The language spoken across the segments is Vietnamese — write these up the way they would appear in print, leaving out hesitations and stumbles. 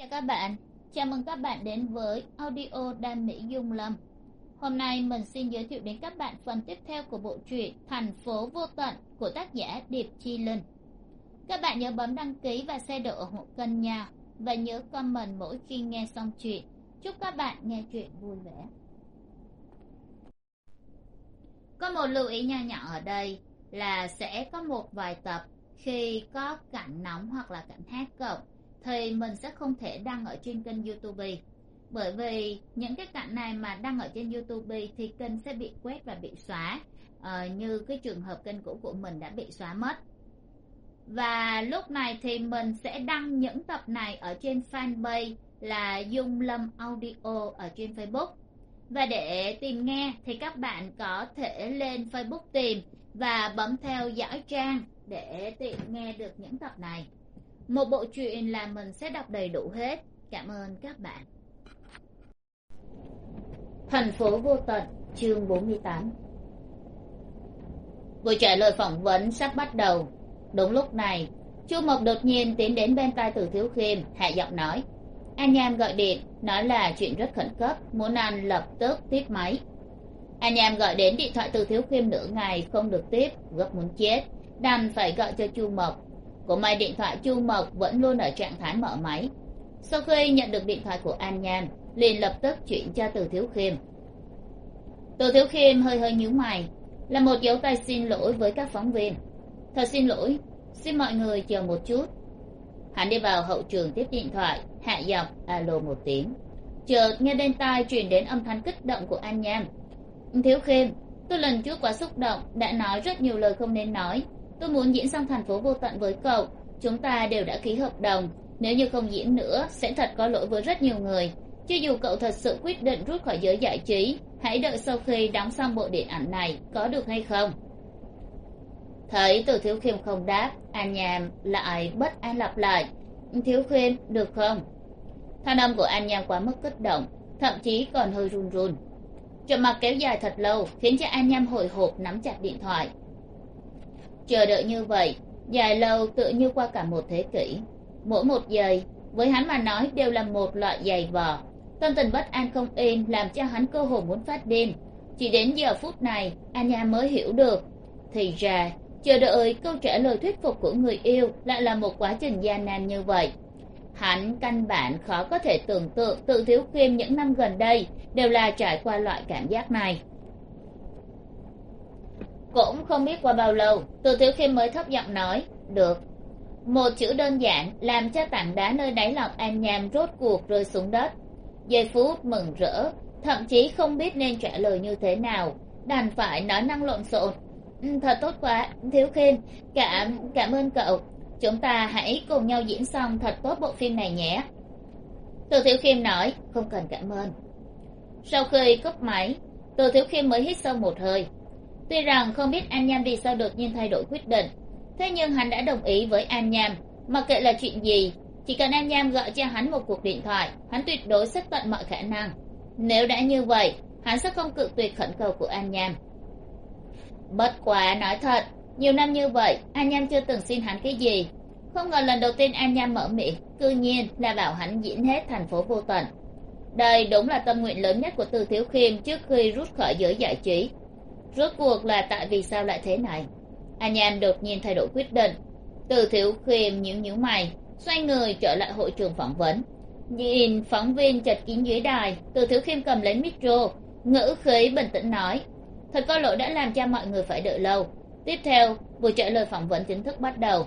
Chào các bạn, chào mừng các bạn đến với audio Đam Mỹ Dung Lâm. Hôm nay mình xin giới thiệu đến các bạn phần tiếp theo của bộ truyện Thành phố vô tận của tác giả Điệp Chi Linh. Các bạn nhớ bấm đăng ký và share độ ủng hộ kênh nha, và nhớ comment mỗi khi nghe xong chuyện. Chúc các bạn nghe chuyện vui vẻ. Có một lưu ý nho nhỏ ở đây là sẽ có một vài tập khi có cảnh nóng hoặc là cảnh hát cộng thì mình sẽ không thể đăng ở trên kênh YouTube, bởi vì những cái cảnh này mà đăng ở trên YouTube thì kênh sẽ bị quét và bị xóa, như cái trường hợp kênh cũ của mình đã bị xóa mất. Và lúc này thì mình sẽ đăng những tập này ở trên fanpage là Dung Lâm Audio ở trên Facebook. Và để tìm nghe thì các bạn có thể lên Facebook tìm và bấm theo dõi trang để tiện nghe được những tập này. Một bộ truyện là mình sẽ đọc đầy đủ hết. Cảm ơn các bạn. Thành phố vô tận, chương 48. Buổi trả lời phỏng vấn sắp bắt đầu. Đúng lúc này, Chu Mộc đột nhiên tiến đến bên tai Từ Thiếu Khiêm, hạ giọng nói: An Nham gọi điện, nói là chuyện rất khẩn cấp, muốn anh lập tức tiếp máy. An Nham gọi đến điện thoại Từ Thiếu Khiêm nửa ngày không được tiếp, gấp muốn chết, đành phải gọi cho Chu Mộc. Cũng may điện thoại Chu Mộc vẫn luôn ở trạng thái mở máy. Sau khi nhận được điện thoại của An Nham, liền lập tức chuyển cho Từ Thiếu Khiêm. Từ Thiếu Khiêm hơi hơi nhíu mày, là một dấu tay xin lỗi với các phóng viên. Thật xin lỗi, xin mọi người chờ một chút. Hắn đi vào hậu trường tiếp điện thoại, hạ giọng alo một tiếng. Chợt nghe bên tai truyền đến âm thanh kích động của An Nham. Thiếu Khiêm, tôi lần trước quá xúc động, đã nói rất nhiều lời không nên nói. Tôi muốn diễn xong Thành phố vô tận với cậu, chúng ta đều đã ký hợp đồng, nếu như không diễn nữa sẽ thật có lỗi với rất nhiều người. Cho dù cậu thật sự quyết định rút khỏi giới giải trí, hãy đợi sau khi đóng xong bộ điện ảnh này, có được hay không? Thấy Từ Thiếu Khiêm không đáp, An Nham lại bất an lặp lại: Thiếu Khiêm, được không? Thanh âm của An Nham quá mức kích động, thậm chí còn hơi run run. Trầm mặc kéo dài thật lâu khiến cho An Nham hồi hộp nắm chặt điện thoại. Chờ đợi như vậy dài lâu, tựa như qua cả một thế kỷ. Mỗi một giây với hắn mà nói đều là một loại giày vò. Tâm tình bất an không yên làm cho hắn cơ hồ muốn phát điên. Chỉ đến giờ phút này An Nham mới hiểu được, thì ra chờ đợi câu trả lời thuyết phục của người yêu lại là một quá trình gian nan như vậy. Hắn căn bản khó có thể tưởng tượng Từ Thiếu Khiêm những năm gần đây đều là trải qua loại cảm giác này. Cũng không biết qua bao lâu, Từ Thiếu Khiêm mới thấp giọng nói được. Một chữ đơn giản làm cho tảng đá nơi đáy lòng An Nham rốt cuộc rơi xuống đất. Giây phút mừng rỡ, thậm chí không biết nên trả lời như thế nào, đành phải nói năng lộn xộn. Thật tốt quá, Thiếu Khiêm, cảm ơn cậu. Chúng ta hãy cùng nhau diễn xong thật tốt bộ phim này nhé. Từ Thiếu Khiêm nói: Không cần cảm ơn. Sau khi cúp máy, Từ Thiếu Khiêm mới hít sâu một hơi. Tuy rằng không biết An Nham vì sao đột nhiên thay đổi quyết định, thế nhưng hắn đã đồng ý với An Nham. Mặc kệ là chuyện gì, chỉ cần An Nham gọi cho hắn một cuộc điện thoại, hắn tuyệt đối sẽ tận mọi khả năng. Nếu đã như vậy, hắn sẽ không cự tuyệt khẩn cầu của An Nham. Bất quá nói thật, nhiều năm như vậy An Nham chưa từng xin hắn cái gì. Không ngờ lần đầu tiên An Nham mở miệng cư nhiên là bảo hắn diễn hết Thành phố vô tận. Đây đúng là tâm nguyện lớn nhất của Từ Thiếu Khiêm trước khi rút khỏi giới giải trí. Rốt cuộc là tại vì sao lại thế này? An Nham đột nhiên thay đổi quyết định. Từ Thiếu Khiêm nhíu nhíu mày, xoay người trở lại hội trường phỏng vấn. Nhìn phóng viên chật kín dưới đài, Từ Thiếu Khiêm cầm lấy micro, ngữ khí bình tĩnh nói: Thật có lỗi đã làm cho mọi người phải đợi lâu. Tiếp theo, buổi trả lời phỏng vấn chính thức bắt đầu.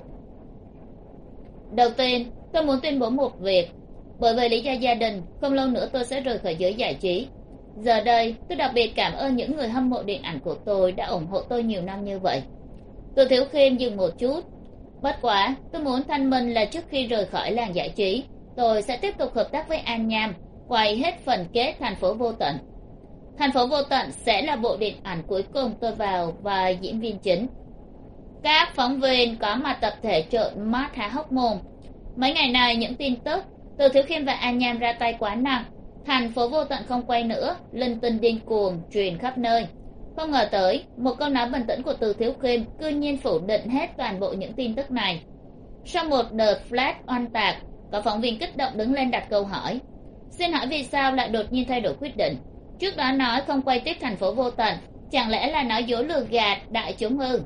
Đầu tiên, tôi muốn tuyên bố một việc. Bởi vì lý do gia đình, không lâu nữa tôi sẽ rời khỏi giới giải trí. Giờ đây, tôi đặc biệt cảm ơn những người hâm mộ điện ảnh của tôi đã ủng hộ tôi nhiều năm như vậy. Từ Thiếu Khiêm dừng một chút. Bất quá, tôi muốn thanh minh là trước khi rời khỏi làng giải trí, tôi sẽ tiếp tục hợp tác với An Nham, quay hết phần kết Thành phố vô tận. Thành phố vô tận sẽ là bộ điện ảnh cuối cùng tôi vào vai diễn viên chính. Các phóng viên có mặt tập thể trợn mắt há hốc mồm. Mấy ngày này những tin tức Từ Thiếu Khiêm và An Nham ra tay quá nặng, Thành phố vô tận không quay nữa, linh tinh điên cuồng truyền khắp nơi. Không ngờ tới một câu nói bình tĩnh của Từ Thiếu Khiêm cư nhiên phủ định hết toàn bộ những tin tức này. Sau một đợt flash oan tạc, Có phóng viên kích động đứng lên đặt câu hỏi. Xin hỏi vì sao lại đột nhiên thay đổi quyết định? Trước đó nói không quay tiếp Thành phố Vô Tận, chẳng lẽ là nói dối lừa gạt đại chúng ư?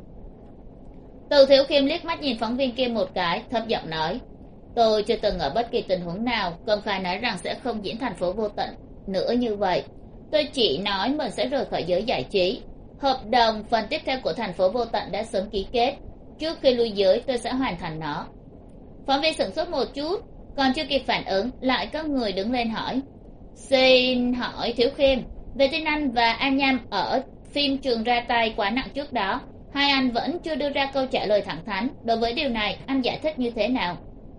Từ Thiếu Khiêm liếc mắt nhìn phóng viên kia một cái, thấp giọng nói, tôi chưa từng ở bất kỳ tình huống nào công khai nói rằng sẽ không diễn Thành phố Vô Tận nữa như vậy. Tôi chỉ nói mình sẽ rời khỏi giới giải trí. Hợp đồng phần tiếp theo của Thành phố Vô Tận đã sớm ký kết, trước khi lui giới tôi sẽ hoàn thành nó. Phóng viên sửng sốt một chút, còn chưa kịp phản ứng lại có người đứng lên hỏi, xin hỏi Thiếu Khiêm, về tin anh và An Nham ở phim Trường ra tay quá nặng trước đó, hai anh vẫn chưa đưa ra câu trả lời thẳng thắn. Đối với điều này anh giải thích như thế nào?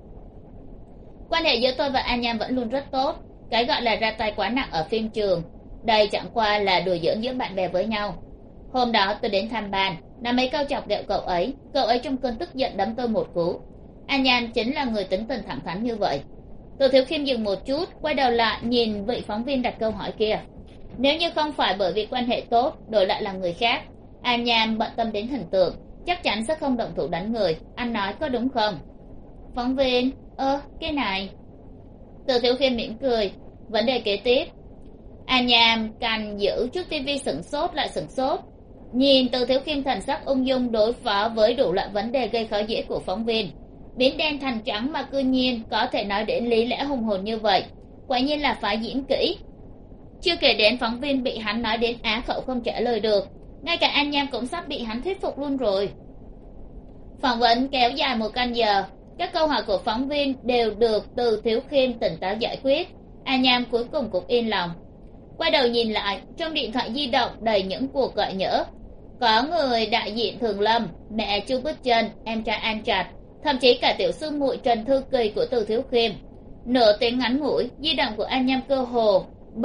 Quan hệ giữa tôi và An Nham vẫn luôn rất tốt. Cái gọi là ra tay quá nặng ở phim Trường, đây chẳng qua là đùa giỡn giữa bạn bè với nhau. Hôm đó tôi đến thăm ban, nói mấy câu chọc ghẹo cậu ấy trong cơn tức giận đấm tôi một cú. An Nham chính là người tính tình thẳng thắn như vậy. Từ Thiếu Khiêm dừng một chút, quay đầu lại nhìn vị phóng viên đặt câu hỏi kia. Nếu như không phải bởi vì quan hệ tốt, đổi lại là người khác, An Nham bận tâm đến hình tượng, chắc chắn sẽ không động thủ đánh người. Anh nói có đúng không? Phóng viên, cái này. Từ Thiếu Khiêm mỉm cười. Vấn đề kế tiếp. An Nham canh giữ trước tivi sửng sốt lại sửng sốt, nhìn Từ Thiếu Khiêm thần sắc ung dung đối phó với đủ loại vấn đề gây khó dễ của phóng viên, biến đen thành trắng mà cư nhiên có thể nói đến lý lẽ hùng hồn như vậy, quả nhiên là phải diễn kỹ. Chưa kể đến phóng viên bị hắn nói đến á khẩu không trả lời được, ngay cả An Nham cũng sắp bị hắn thuyết phục luôn rồi. Phỏng vấn kéo dài 1 canh giờ, các câu hỏi của phóng viên đều được Từ Thiếu Khiêm tỉnh táo giải quyết. An Nham cuối cùng cũng yên lòng. Quay đầu nhìn lại, trong điện thoại di động đầy những cuộc gọi nhỡ. Có người đại diện Thường Lâm, mẹ Chu Bích Chân, em trai An Trạch, thậm chí cả tiểu sư muội Trần Thư Kỳ của Từ Thiếu Khiêm. Nửa tiếng ngắn ngủi, di động của An Nham cơ hồ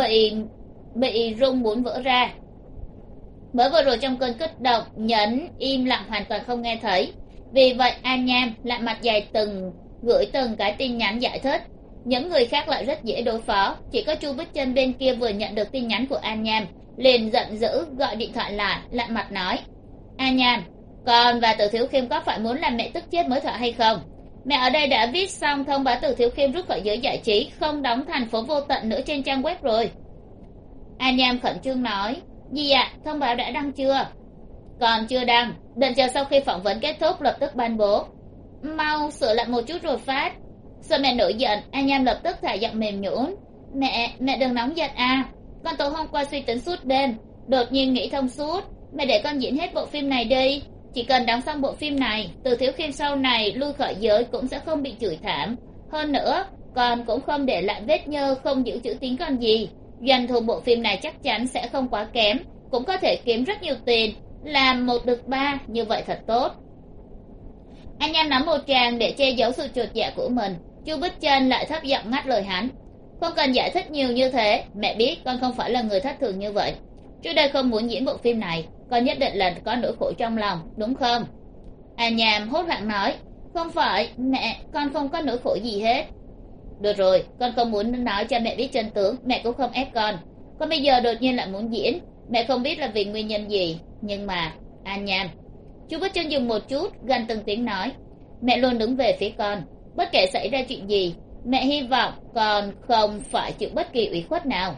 bị rung muốn vỡ ra. Mới vừa rồi trong cơn kích động nhấn im lặng hoàn toàn không nghe thấy. Vì vậy An Nham lại mặt dày gửi từng cái tin nhắn giải thích. Những người khác lại rất dễ đối phó, chỉ có Chu Bích Chân bên kia vừa nhận được tin nhắn của An Nham liền giận dữ gọi điện thoại lại mặt nói, An Nham, con và Từ Thiếu Khiêm có phải muốn làm mẹ tức chết mới thở hay không? Mẹ ở đây đã viết xong thông báo Từ Thiếu Khiêm rút khỏi giới giải trí, không đóng Thành phố Vô Tận nữa trên trang web rồi. An Nham khẩn trương nói, gì ạ, thông báo đã đăng chưa? Còn chưa đăng, định chờ sau khi phỏng vấn kết thúc lập tức ban bố. Mau sửa lại một chút rồi phát. Sợ mẹ nổi giận, An Nham lập tức thả giọng mềm nhũn, mẹ đừng nóng giận à, con tối hôm qua suy tính suốt đêm, đột nhiên nghĩ thông suốt, mẹ để con diễn hết bộ phim này đi. Chỉ cần đóng xong bộ phim này, Từ Thiếu Khiêm sau này lui khỏi giới cũng sẽ không bị chửi thảm. Hơn nữa con cũng không để lại vết nhơ, không giữ chữ tín còn gì. Doanh thu bộ phim này chắc chắn sẽ không quá kém, cũng có thể kiếm rất nhiều tiền, làm 1 được 3, như vậy thật tốt. Anh Nham nắm một tràng để che giấu sự chột dạ của mình. Chu Bích Chân lại thấp giọng ngắt lời hắn, không cần giải thích nhiều như thế, mẹ biết con không phải là người thất thường như vậy. Trước đây không muốn diễn bộ phim này, con nhất định là có nỗi khổ trong lòng, đúng không? An Nham hốt hoảng nói, không phải mẹ, con không có nỗi khổ gì hết. Được rồi, con không muốn nói cho mẹ biết chân tướng, mẹ cũng không ép con bây giờ đột nhiên lại muốn diễn, mẹ không biết là vì nguyên nhân gì, nhưng mà An Nham. Chú Bích Chân dừng một chút, gần từng tiếng nói, mẹ luôn đứng về phía con, bất kể xảy ra chuyện gì, mẹ hy vọng con không phải chịu bất kỳ ủy khuất nào.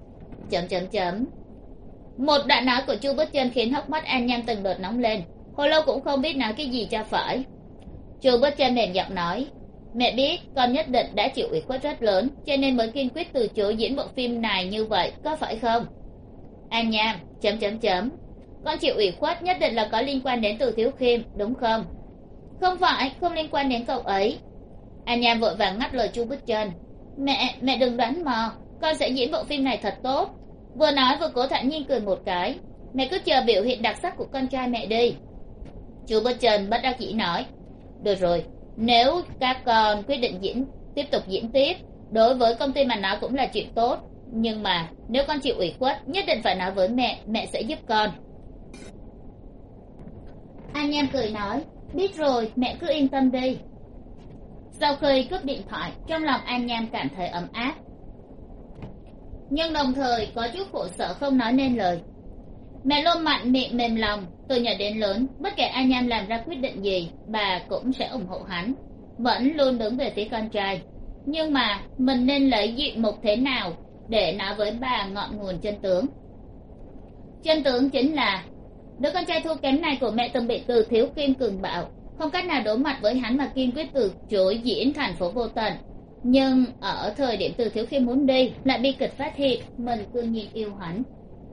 Một đoạn nói của Chu Bích Chân khiến hốc mắt An Nham từng đợt nóng lên, hồi lâu cũng không biết nói cái gì cho phải. Chu Bích Chân mềm giọng nói, mẹ biết con nhất định đã chịu ủy khuất rất lớn, cho nên mới kiên quyết từ chối diễn bộ phim này như vậy, có phải không? An Nham, con chịu ủy khuất nhất định là có liên quan đến Từ Thiếu Khiêm, đúng không? Không phải, không liên quan đến cậu ấy. An Nham vội vàng ngắt lời Chu Bích Chân, mẹ đừng đoán mò, con sẽ diễn bộ phim này thật tốt. Vừa nói vừa cố thản nhiên cười một cái, mẹ cứ chờ biểu hiện đặc sắc của con trai mẹ đi. Chu Bích Chân bất đắc dĩ nói, được rồi, nếu các con quyết định tiếp tục diễn tiếp, đối với công ty mà nói cũng là chuyện tốt, nhưng mà nếu con chịu ủy khuất nhất định phải nói với mẹ sẽ giúp con. An Nham cười nói, biết rồi, mẹ cứ yên tâm đi. Sau khi cúp điện thoại, trong lòng An Nham cảm thấy ấm áp, nhưng đồng thời có chút khổ sở không nói nên lời. Mẹ luôn mạnh miệng mềm lòng, từ nhỏ đến lớn, bất kể An Nham làm ra quyết định gì, bà cũng sẽ ủng hộ hắn, vẫn luôn đứng về phía con trai. nhưng mà mình nên lấy diện mục thế nào để nói với bà ngọn nguồn chân tướng? Chân tướng chính là đứa con trai thua kém này của mẹ từng bị Từ Thiếu Khiêm cường bạo, không cách nào đối mặt với hắn mà kiên quyết từ chối diễn Thành Phố Vô Tận. Nhưng ở thời điểm Từ Thiếu Khiêm muốn đi, lại bi kịch phát hiện mình cương nhiên yêu hắn.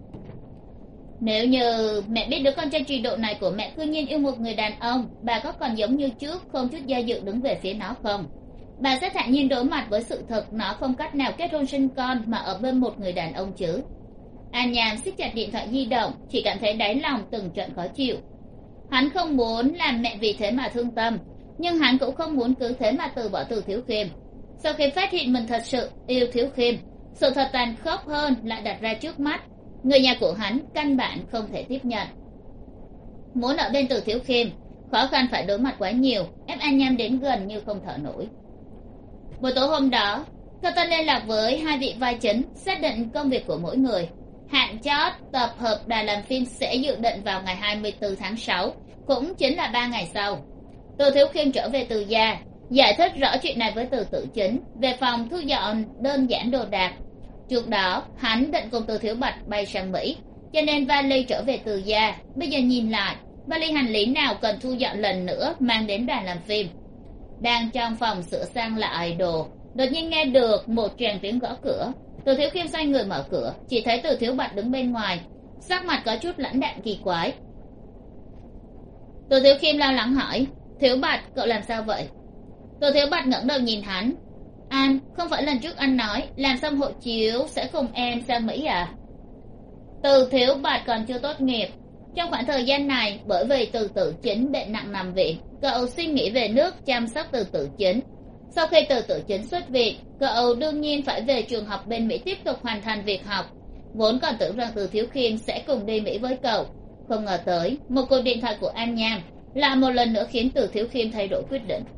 Nếu như mẹ biết đứa con trai truy độ này của mẹ cương nhiên yêu một người đàn ông, bà có còn giống như trước không chút do dự đứng về phía nó không? Bà sẽ thản nhiên đối mặt với sự thật nó không cách nào kết hôn sinh con mà ở bên một người đàn ông chứ? An Nham siết chặt điện thoại di động, chỉ cảm thấy đáy lòng từng trận khó chịu. Hắn không muốn làm mẹ vì thế mà thương tâm, nhưng hắn cũng không muốn cứ thế mà từ bỏ Từ Thiếu Khiêm. Sau khi phát hiện mình thật sự yêu Thiếu Khiêm, sự thật tàn khốc hơn lại đặt ra trước mắt. Người nhà của hắn căn bản không thể tiếp nhận. Muốn ở bên Từ Thiếu Khiêm, khó khăn phải đối mặt quá nhiều, ép An Nham đến gần như không thở nổi. Buổi tối hôm đó, Cao Tân liên lạc với hai vị vai chính, xác định công việc của mỗi người. Hạn chót tập hợp đoàn làm phim sẽ dự định vào ngày 24 tháng 6, cũng chính là 3 ngày sau. Từ Thiếu Khiêm trở về Từ gia, giải thích rõ chuyện này với Từ Tử Chính, về phòng thu dọn đơn giản đồ đạc. Trước đó, hắn định cùng Từ Thiếu Bạch bay sang Mỹ, cho nên vali trở về Từ gia. Bây giờ nhìn lại, vali hành lý nào cần thu dọn lần nữa mang đến đoàn làm phim. Đang trong phòng sửa sang lại đồ, đột nhiên nghe được một tràng tiếng gõ cửa. Từ Thiếu Khiêm xoay người mở cửa, chỉ thấy Từ Thiếu Bạch đứng bên ngoài, sắc mặt có chút lãnh đạm kỳ quái. Từ Thiếu Khiêm lo lắng hỏi, Thiếu Bạch, cậu làm sao vậy? Từ Thiếu Bạch ngẩng đầu nhìn hắn. Anh, không phải lần trước anh nói làm xong hộ chiếu sẽ cùng em sang Mỹ à? Từ Thiếu Bạch còn chưa tốt nghiệp. Trong khoảng thời gian này, bởi vì Từ Tử Chính bệnh nặng nằm viện, cậu suy nghĩ về nước chăm sóc Từ Tử Chính. Sau khi Từ Tử Chính xuất viện, cậu đương nhiên phải về trường học bên Mỹ tiếp tục hoàn thành việc học. Vốn còn tưởng rằng Từ Thiếu Khiêm sẽ cùng đi Mỹ với cậu, không ngờ tới một cuộc điện thoại của An Nham lại một lần nữa khiến Từ Thiếu Khiêm thay đổi quyết định.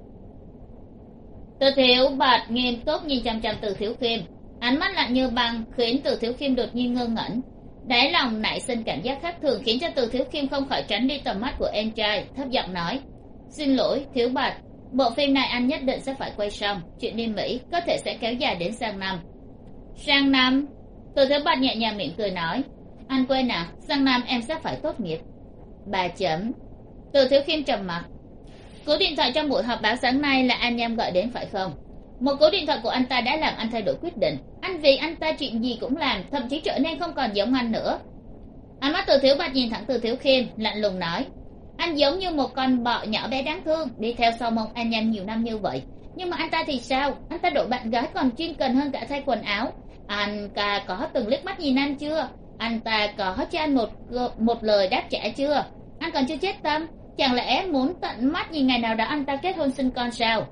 Từ Thiếu Bạch nghiêm túc nhìn chằm chằm Từ Thiếu Khiêm, ánh mắt lạnh như băng khiến Từ Thiếu Khiêm đột nhiên ngơ ngẩn. Đáy lòng nảy sinh cảm giác khác thường khiến cho Từ Thiếu Khiêm không khỏi tránh đi tầm mắt của em trai, thấp giọng nói, xin lỗi Thiếu Bạch, bộ phim này anh nhất định sẽ phải quay xong, chuyện đi Mỹ có thể sẽ kéo dài đến sang năm. Sang năm? Từ Thiếu Bạch nhẹ nhàng mỉm cười nói, anh quên à, sang năm em sẽ phải tốt nghiệp. 3 chấm. Từ Thiếu Khiêm trầm mặc. Cú điện thoại trong buổi họp báo sáng nay là An Nham gọi đến phải không? Một cú điện thoại của anh ta đã làm anh thay đổi quyết định. Anh vì anh ta chuyện gì cũng làm, thậm chí trở nên không còn giống anh nữa. Ánh mắt Từ Thiếu Bạch nhìn thẳng Từ Thiếu Khiêm, lạnh lùng nói, anh giống như một con bọ nhỏ bé đáng thương, đi theo sau mông An Nham nhiều năm như vậy. Nhưng mà anh ta thì sao? Anh ta đổi bạn gái còn chuyên cần hơn cả thay quần áo. Anh ta có từng liếc mắt nhìn anh chưa? Anh ta có cho anh một lời đáp trả chưa? Anh còn chưa chết tâm? Chẳng lẽ muốn tận mắt nhìn ngày nào đó anh ta kết hôn sinh con sao?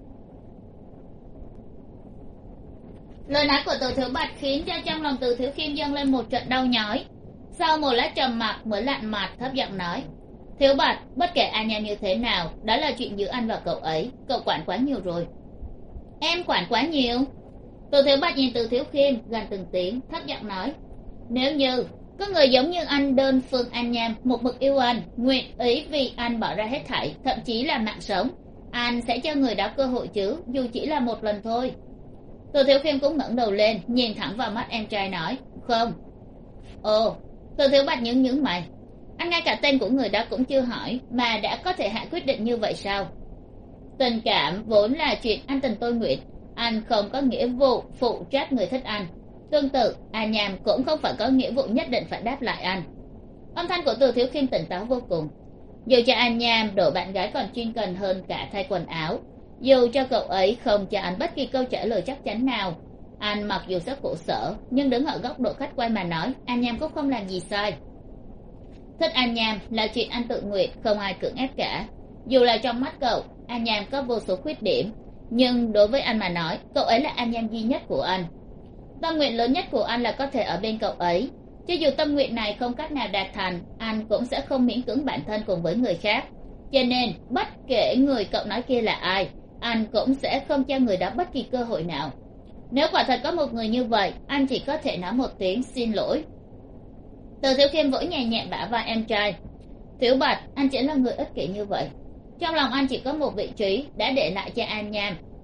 Lời nói của Từ Thiếu Bạch khiến cho trong lòng Từ Thiếu Khiêm dâng lên một trận đau nhói. Sau một lát trầm mặc mới lạnh mặt thấp giọng nói, Thiếu Bạch, bất kể An Nham như thế nào, đó là chuyện giữa anh và cậu ấy, cậu quản quá nhiều rồi. Em quản quá nhiều? Từ Thiếu Bạch nhìn Từ Thiếu Khiêm gần từng tiếng, thấp giọng nói, nếu như có người giống như anh đơn phương An Nham một mực yêu anh, nguyện ý vì anh bỏ ra hết thảy, thậm chí là mạng sống, anh sẽ cho người đó cơ hội chứ, dù chỉ là một lần thôi. Từ Thiếu Khiêm cũng ngẩng đầu lên, nhìn thẳng vào mắt em trai nói, không. Ồ. Từ Thiếu Bạch nhướng mày, anh ngay cả tên của người đó cũng chưa hỏi mà đã có thể hạ quyết định như vậy sao? Tình cảm vốn là chuyện anh tình tôi nguyện, anh không có nghĩa vụ phụ trách người thích anh. Tương tự, An Nham cũng không phải có nghĩa vụ nhất định phải đáp lại anh. Âm thanh của Từ Thiếu Khiêm tỉnh táo vô cùng. Dù cho An Nham đổi bạn gái còn chuyên cần hơn cả thay quần áo, dù cho cậu ấy không cho anh bất kỳ câu trả lời chắc chắn nào, anh mặc dù rất khổ sở, nhưng đứng ở góc độ khách quan mà nói, An Nham cũng không làm gì sai. Thích An Nham là chuyện anh tự nguyện, không ai cưỡng ép cả. Dù là trong mắt cậu, An Nham có vô số khuyết điểm, nhưng đối với anh mà nói, cậu ấy là An Nham duy nhất của anh. Tâm nguyện lớn nhất của anh là có thể ở bên cậu ấy. Cho dù tâm nguyện này không cách nào đạt thành, anh cũng sẽ không miễn cưỡng bản thân cùng với người khác. Cho nên, bất kể người cậu nói kia là ai, anh cũng sẽ không cho người đó bất kỳ cơ hội nào. Nếu quả thật có một người như vậy, anh chỉ có thể nói một tiếng xin lỗi. Từ Thiếu Khiêm vỗ nhẹ nhẹ bả vai em trai. Thiếu Bạch, anh chỉ là người ích kỷ như vậy. Trong lòng anh chỉ có một vị trí đã để lại cho An Nham,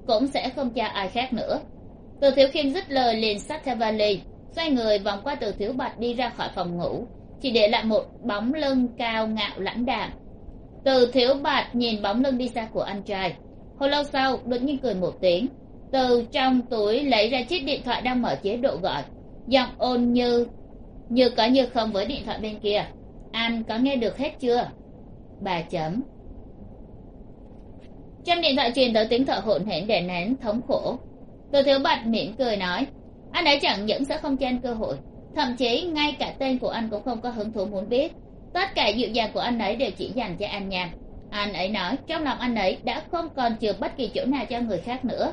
cũng sẽ không cho ai khác nữa. Từ Thiếu Khiêm dứt lời liền xách theo vali, xoay người vòng qua Từ Thiếu Bạch đi ra khỏi phòng ngủ, chỉ để lại một bóng lưng cao ngạo lãnh đạm. Từ Thiếu Bạch nhìn bóng lưng đi xa của anh trai, hồi lâu sau đột nhiên cười một tiếng, từ trong túi lấy ra chiếc điện thoại đang mở chế độ gọi, giọng ôn như có như không với điện thoại bên kia. Anh có nghe được hết chưa? Bà chấm. Trong điện thoại truyền tới tiếng thở hổn hển đè nén thống khổ. Từ Thiếu Bạch mỉm cười nói, anh ấy chẳng những sẽ không cho anh cơ hội, thậm chí ngay cả tên của anh cũng không có hứng thú muốn biết. Tất cả dịu dàng của anh ấy đều chỉ dành cho An Nham. Anh ấy nói trong lòng anh ấy đã không còn chừa bất kỳ chỗ nào cho người khác nữa.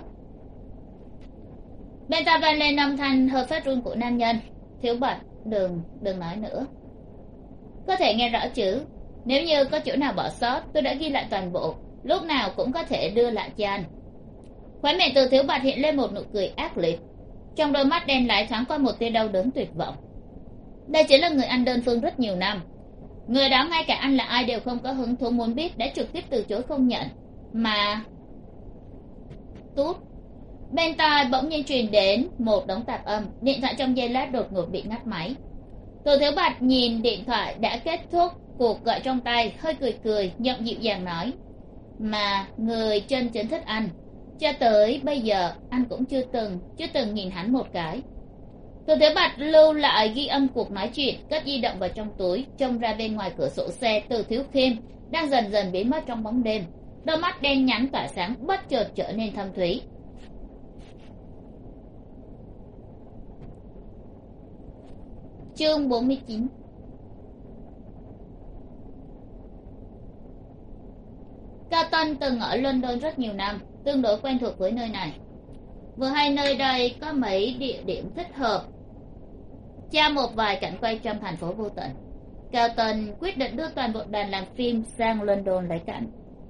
Bên tai vang lên âm thanh hơi phát run của nam nhân. Thiếu Bạch, đừng nói nữa. Có thể nghe rõ chứ? Nếu như có chỗ nào bỏ sót, tôi đã ghi lại toàn bộ, lúc nào cũng có thể đưa lại cho anh. Khóe miệng Từ Thiếu Bạch hiện lên một nụ cười ác liệt, trong đôi mắt đen láy thoáng qua một tia đau đớn tuyệt vọng. Đây chính là người anh đơn phương rất nhiều năm, người đó ngay cả anh là ai đều không có hứng thú muốn biết, đã trực tiếp từ chối không nhận. Mà tút, bên tai bỗng nhiên truyền đến một đống tạp âm, điện thoại trong giây lát đột ngột bị ngắt máy. Từ Thiếu Bạch nhìn điện thoại đã kết thúc cuộc gọi trong tay, hơi cười, giọng dịu dàng nói, mà người chân chính thích anh, cho tới bây giờ anh cũng chưa từng nhìn hắn một cái. Từ Thiếu Bạch lưu lại ghi âm cuộc nói chuyện, cất di động vào trong túi, trông ra bên ngoài cửa sổ xe Từ Thiếu Khiêm đang dần dần biến mất trong bóng đêm, đôi mắt đen nhánh tỏa sáng bất chợt trở nên thâm thúy. Chương 49. Cao Tân từng ở London rất nhiều năm, tương đối quen thuộc với nơi này. Vừa hay nơi đây có mấy địa điểm thích hợp cho một vài cảnh quay trong thành phố vô tận, Cao Tân quyết định đưa toàn bộ đoàn làm phim sang London lấy cảnh.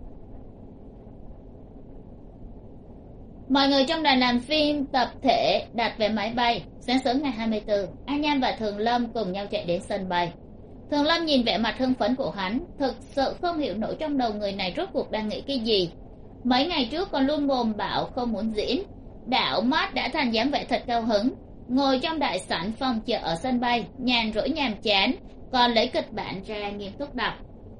Mọi người trong đoàn làm phim tập thể đặt vé máy bay. Sáng sớm ngày 24, An Nham và Thường Lâm cùng nhau chạy đến sân bay. Thường Lâm nhìn vẻ mặt hưng phấn của hắn, thực sự không hiểu nổi trong đầu người này rốt cuộc đang nghĩ cái gì. Mấy ngày trước còn luôn mồm bảo không muốn diễn, đảo mắt đã thành dáng vẻ thật cao hứng, ngồi trong đại sảnh phòng chờ ở sân bay, nhàn rỗi nhàm chán, còn lấy kịch bản ra nghiêm túc đọc.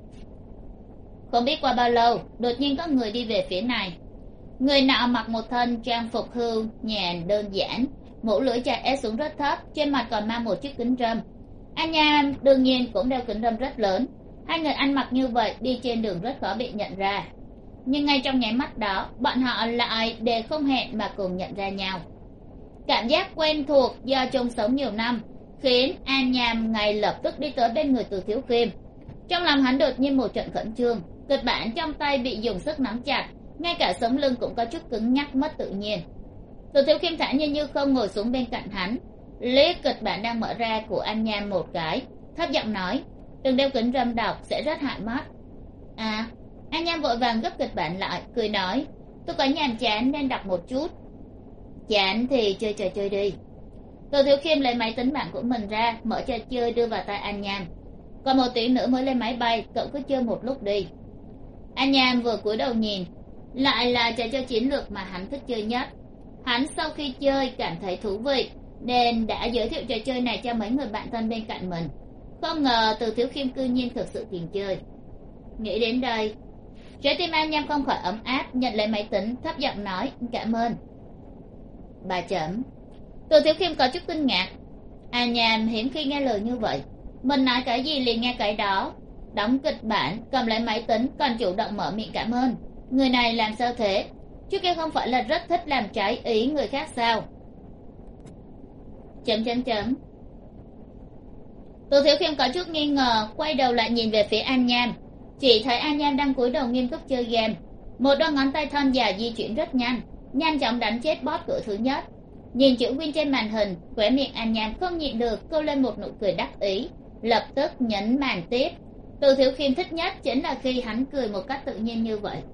Không biết qua bao lâu, đột nhiên có người đi về phía này. Người nọ mặc một thân trang phục hưu nhàn đơn giản, mũ lưỡi chai ép xuống rất thấp, trên mặt còn mang một chiếc kính râm. Anh Nham đương nhiên cũng đeo kính râm rất lớn. Hai người ăn mặc như vậy đi trên đường rất khó bị nhận ra, nhưng ngay trong nháy mắt đó bọn họ lại đều không hẹn mà cùng nhận ra nhau. Cảm giác quen thuộc do chung sống nhiều năm khiến An Nham ngay lập tức đi tới bên người Từ Thiếu Khiêm. Trong lòng hắn đột nhiên một trận khẩn trương, kịch bản trong tay bị dùng sức nắm chặt, ngay cả sống lưng cũng có chút cứng nhắc mất tự nhiên. Từ Thiếu Khiêm thản nhiên như không ngồi xuống bên cạnh hắn, liếc kịch bản đang mở ra của An Nham một cái, thấp giọng nói, đừng đeo kính râm đọc sẽ rất hại mắt. À, An Nham vội vàng gấp kịch bản lại, cười nói, tôi có nhàm chán nên đọc một chút. Chán thì chơi trò chơi đi. Từ Thiếu Khiêm lấy máy tính bảng của mình ra, mở trò chơi đưa vào tay An Nham. Còn một tiếng nữa mới lên máy bay, cậu cứ chơi một lúc đi. An Nham vừa cúi đầu nhìn, lại là trò chơi chiến lược mà hắn thích chơi nhất. Hắn sau khi chơi cảm thấy thú vị nên đã giới thiệu trò chơi này cho mấy người bạn thân bên cạnh mình. Không ngờ Từ Thiếu Khiêm cư nhiên thực sự tiền chơi. Nghĩ đến đây, trái tim An Nham không khỏi ấm áp, nhận lấy máy tính, thấp giọng nói, cảm ơn. Bà chấm. Từ Thiếu Khiêm có chút kinh ngạc. An Nham hiếm khi nghe lời như vậy, mình nói cái gì liền nghe cái đó. Đóng kịch bản, cầm lấy máy tính, còn chủ động mở miệng cảm ơn. Người này làm sao thế? Trước kia không phải là rất thích làm trái ý người khác sao? Chấm. Từ Thiếu Khiêm có chút nghi ngờ, quay đầu lại nhìn về phía An Nham, chỉ thấy An Nham đang cúi đầu nghiêm túc chơi game. Một đôi ngón tay thon dài di chuyển rất nhanh, nhanh chóng đánh chết boss cửa thứ nhất. Nhìn chữ Win trên màn hình, khóe miệng An Nham không nhịn được câu lên một nụ cười đắc ý, lập tức nhấn màn tiếp. Từ Thiếu Khiêm thích nhất chính là khi hắn cười một cách tự nhiên như vậy.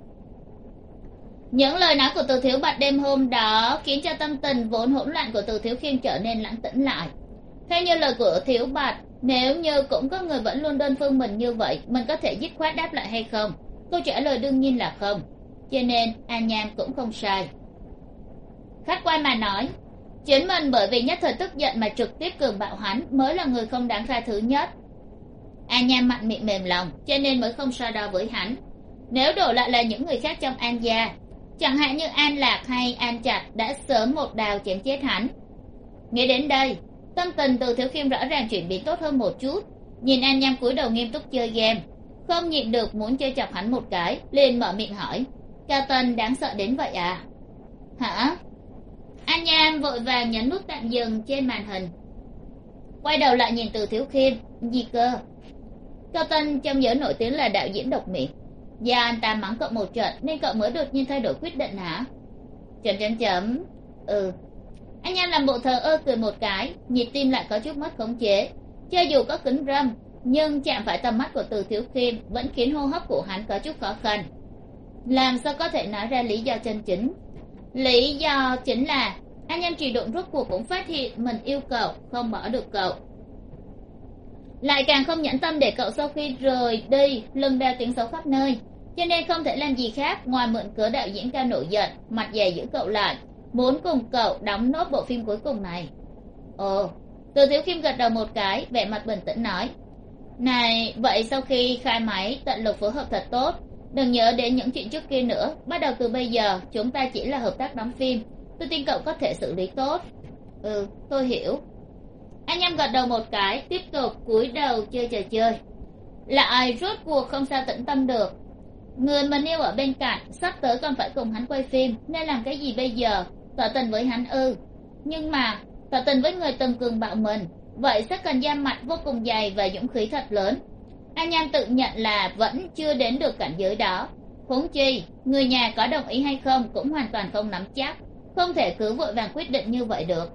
Những lời nói của Từ Thiếu Bạch đêm hôm đó khiến cho tâm tình vốn hỗn loạn của Từ Thiếu Khiêm trở nên lãng tĩnh lại. Theo như lời của Thiếu Bạch, nếu như cũng có người vẫn luôn đơn phương mình như vậy, mình có thể dứt khoát đáp lại hay không? Câu trả lời đương nhiên là không. cho nên An Nham cũng không sai. Khách quan mà nói, chính mình bởi vì nhất thời tức giận mà trực tiếp cường bạo hắn mới là người không đáng tha thứ nhất. An Nham mạnh miệng mềm lòng, cho nên mới không so đo với hắn. Nếu đổ lại là những người khác trong An gia, chẳng hạn như An Lạc hay An Trạch, đã sớm một đao chém chết hắn. Nghĩ đến đây, tâm tình Từ Thiếu Khiêm rõ ràng chuyển biến tốt hơn một chút. Nhìn An Nham cúi đầu nghiêm túc chơi game, không nhịn được muốn chơi chọc hắn một cái, liền mở miệng hỏi, Cao Tân đáng sợ đến vậy à? Hả? An Nham vội vàng nhấn nút tạm dừng trên màn hình, quay đầu lại nhìn Từ Thiếu Khiêm. Gì cơ? Cao Tân trong giới nổi tiếng là đạo diễn độc miệng, do anh ta mắng cậu một trận nên cậu mới đột nhiên thay đổi quyết định hả? Chấm. Ừ. Anh Nham làm bộ thờ ơ cười một cái, nhịp tim lại có chút mất khống chế. Cho dù có kính râm, nhưng chạm phải tầm mắt của Từ Thiếu Khiêm vẫn khiến hô hấp của hắn có chút khó khăn. Làm sao có thể nói ra lý do chân chính? Lý do chính là anh Nham trì độn rốt cuộc cũng phát hiện mình yêu cậu, không bỏ được cậu, lại càng không nhẫn tâm để cậu sau khi rời đi lưng đeo tiếng xấu khắp nơi, cho nên không thể làm gì khác ngoài mượn cớ đạo diễn cao nổi giận, mặt dày giữ cậu lại, muốn cùng cậu đóng nốt bộ phim cuối cùng này. Ồ. Từ Thiếu Khiêm gật đầu một cái, vẻ mặt bình tĩnh nói, này, vậy sau khi khai máy tận lực phối hợp thật tốt, đừng nhớ đến những chuyện trước kia nữa, bắt đầu từ bây giờ chúng ta chỉ là hợp tác đóng phim, tôi tin cậu có thể xử lý tốt. Ừ, tôi hiểu. Anh Nham gật đầu một cái, tiếp tục cúi đầu chơi trò chơi. Lại rốt cuộc không sao tĩnh tâm được. Người mình yêu ở bên cạnh, sắp tới còn phải cùng hắn quay phim, nên làm cái gì bây giờ? Tỏ tình với hắn ư? Nhưng mà tỏ tình với người từng cường bạo mình, vậy sẽ cần da mặt vô cùng dày và dũng khí thật lớn. Anh Nham tự nhận là vẫn chưa đến được cảnh giới đó. Huống chi người nhà có đồng ý hay không cũng hoàn toàn không nắm chắc, không thể cứ vội vàng quyết định như vậy được.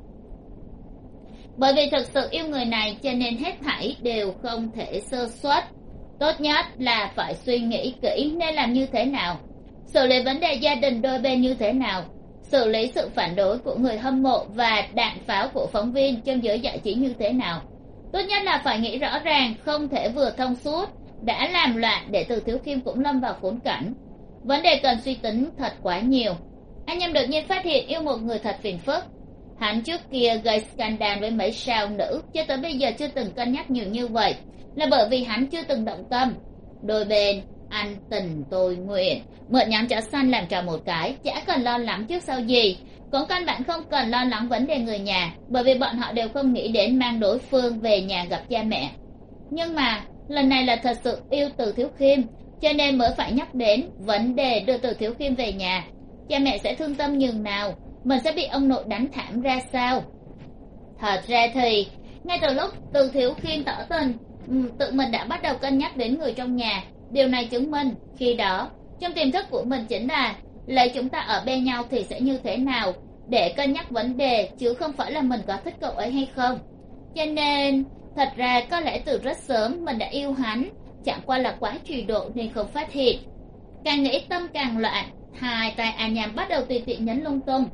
Bởi vì thực sự yêu người này cho nên hết thảy đều không thể sơ suất. Tốt nhất là phải suy nghĩ kỹ nên làm như thế nào, xử lý vấn đề gia đình đôi bên như thế nào, xử lý sự phản đối của người hâm mộ và đạn pháo của phóng viên trong giới giải trí như thế nào. Tốt nhất là phải nghĩ rõ ràng, không thể vừa thông suốt đã làm loạn để Từ Thiếu Khiêm cũng lâm vào khốn cảnh. Vấn đề cần suy tính thật quá nhiều. Anh Nhâm đột nhiên phát hiện yêu một người thật phiền phức. Hắn trước kia gây scandal với mấy sao nữ, cho tới bây giờ chưa từng cân nhắc nhiều như vậy, là bởi vì hắn chưa từng động tâm. Đôi bên anh tình tôi nguyện, mượn nhóm chó xanh làm trò một cái, chả cần lo lắng trước sau gì, cũng căn bản không cần lo lắng vấn đề người nhà, bởi vì bọn họ đều không nghĩ đến mang đối phương về nhà gặp cha mẹ. Nhưng mà lần này là thật sự yêu Từ Thiếu Khiêm, cho nên mới phải nhắc đến vấn đề đưa Từ Thiếu Khiêm về nhà. Cha mẹ sẽ thương tâm nhường nào, mình sẽ bị ông nội đánh thảm ra sao? Thật ra thì ngay từ lúc Từ Thiếu Khiêm tỏ tình, tự mình đã bắt đầu cân nhắc đến người trong nhà. Điều này chứng minh khi đó trong tiềm thức của mình chính là lấy chúng ta ở bên nhau thì sẽ như thế nào, để cân nhắc vấn đề, chứ không phải là mình có thích cậu ấy hay không. Cho nên thật ra có lẽ từ rất sớm mình đã yêu hắn, chẳng qua là quá trì độ nên không phát hiện. Càng nghĩ tâm càng loạn, hai tay An Nham bắt đầu tùy tiện nhấn lung tung.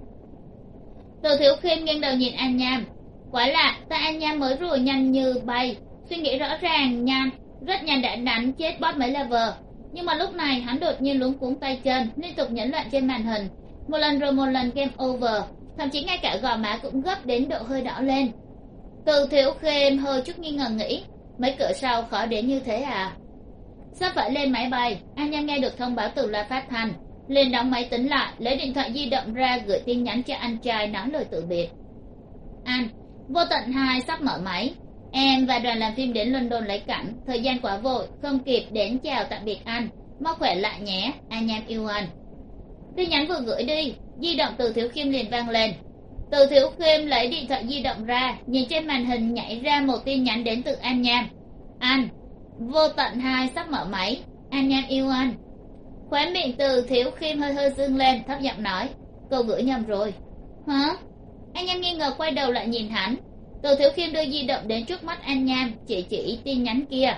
Từ Thiếu Khiêm nghiêng đầu nhìn An Nham, quả lạ, tay An Nham mới rùa nhanh như bay, suy nghĩ rõ ràng nhanh, rất nhanh đã đánh chết boss mấy level. Nhưng mà lúc này hắn đột nhiên luống cuống tay chân, liên tục nhấn loạn trên màn hình, một lần rồi một lần game over, thậm chí ngay cả gò má cũng gấp đến độ hơi đỏ lên. Từ Thiếu Khiêm hơi chút nghi ngờ nghĩ, mấy cửa sau khó đến như thế à? Sắp phải lên máy bay, An Nham nghe được thông báo từ loa phát thanh, liền đóng máy tính lại, lấy điện thoại di động ra gửi tin nhắn cho anh trai nói lời từ biệt. Anh, Vô Tận 2 sắp mở máy, em và đoàn làm phim đến London lấy cảnh, thời gian quá vội, không kịp đến chào tạm biệt anh, mau khỏe lại nhé, An Nham yêu anh. Tin nhắn vừa gửi đi, di động Từ Thiếu Khiêm liền vang lên. Từ Thiếu Khiêm lấy điện thoại di động ra, nhìn trên màn hình nhảy ra một tin nhắn đến từ An Nham. Anh, Vô Tận 2 sắp mở máy, An Nham yêu anh. Khóe miệng Từ Thiếu Khiêm hơi hơi dương lên, thấp giọng nói, câu gửi nhầm rồi. Hả? An Nham nghi ngờ quay đầu lại nhìn hắn. Từ Thiếu Khiêm đưa di động đến trước mắt An Nham, chỉ tin nhắn kia.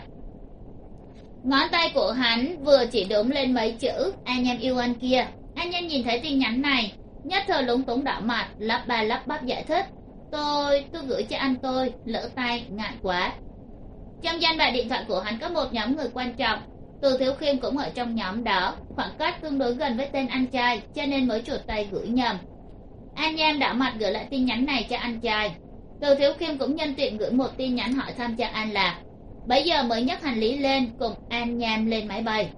Ngón tay của hắn vừa chỉ đúng lên mấy chữ An Nham yêu anh kia. An Nham nhìn thấy tin nhắn này, nhất thời lúng túng đỏ mặt, lắp ba lắp bắp giải thích, tôi gửi cho anh tôi, lỡ tay, ngại quá. Trong danh bạ điện thoại của hắn có một nhóm người quan trọng, Từ Thiếu Khiêm cũng ở trong nhóm đó, khoảng cách tương đối gần với tên anh trai cho nên mới chuột tay gửi nhầm. An Nham đảo mặt gửi lại tin nhắn này cho anh trai. Từ Thiếu Khiêm cũng nhân tiện gửi một tin nhắn hỏi thăm cho An Lạc, bấy giờ mới nhấc hành lý lên cùng An Nham lên máy bay.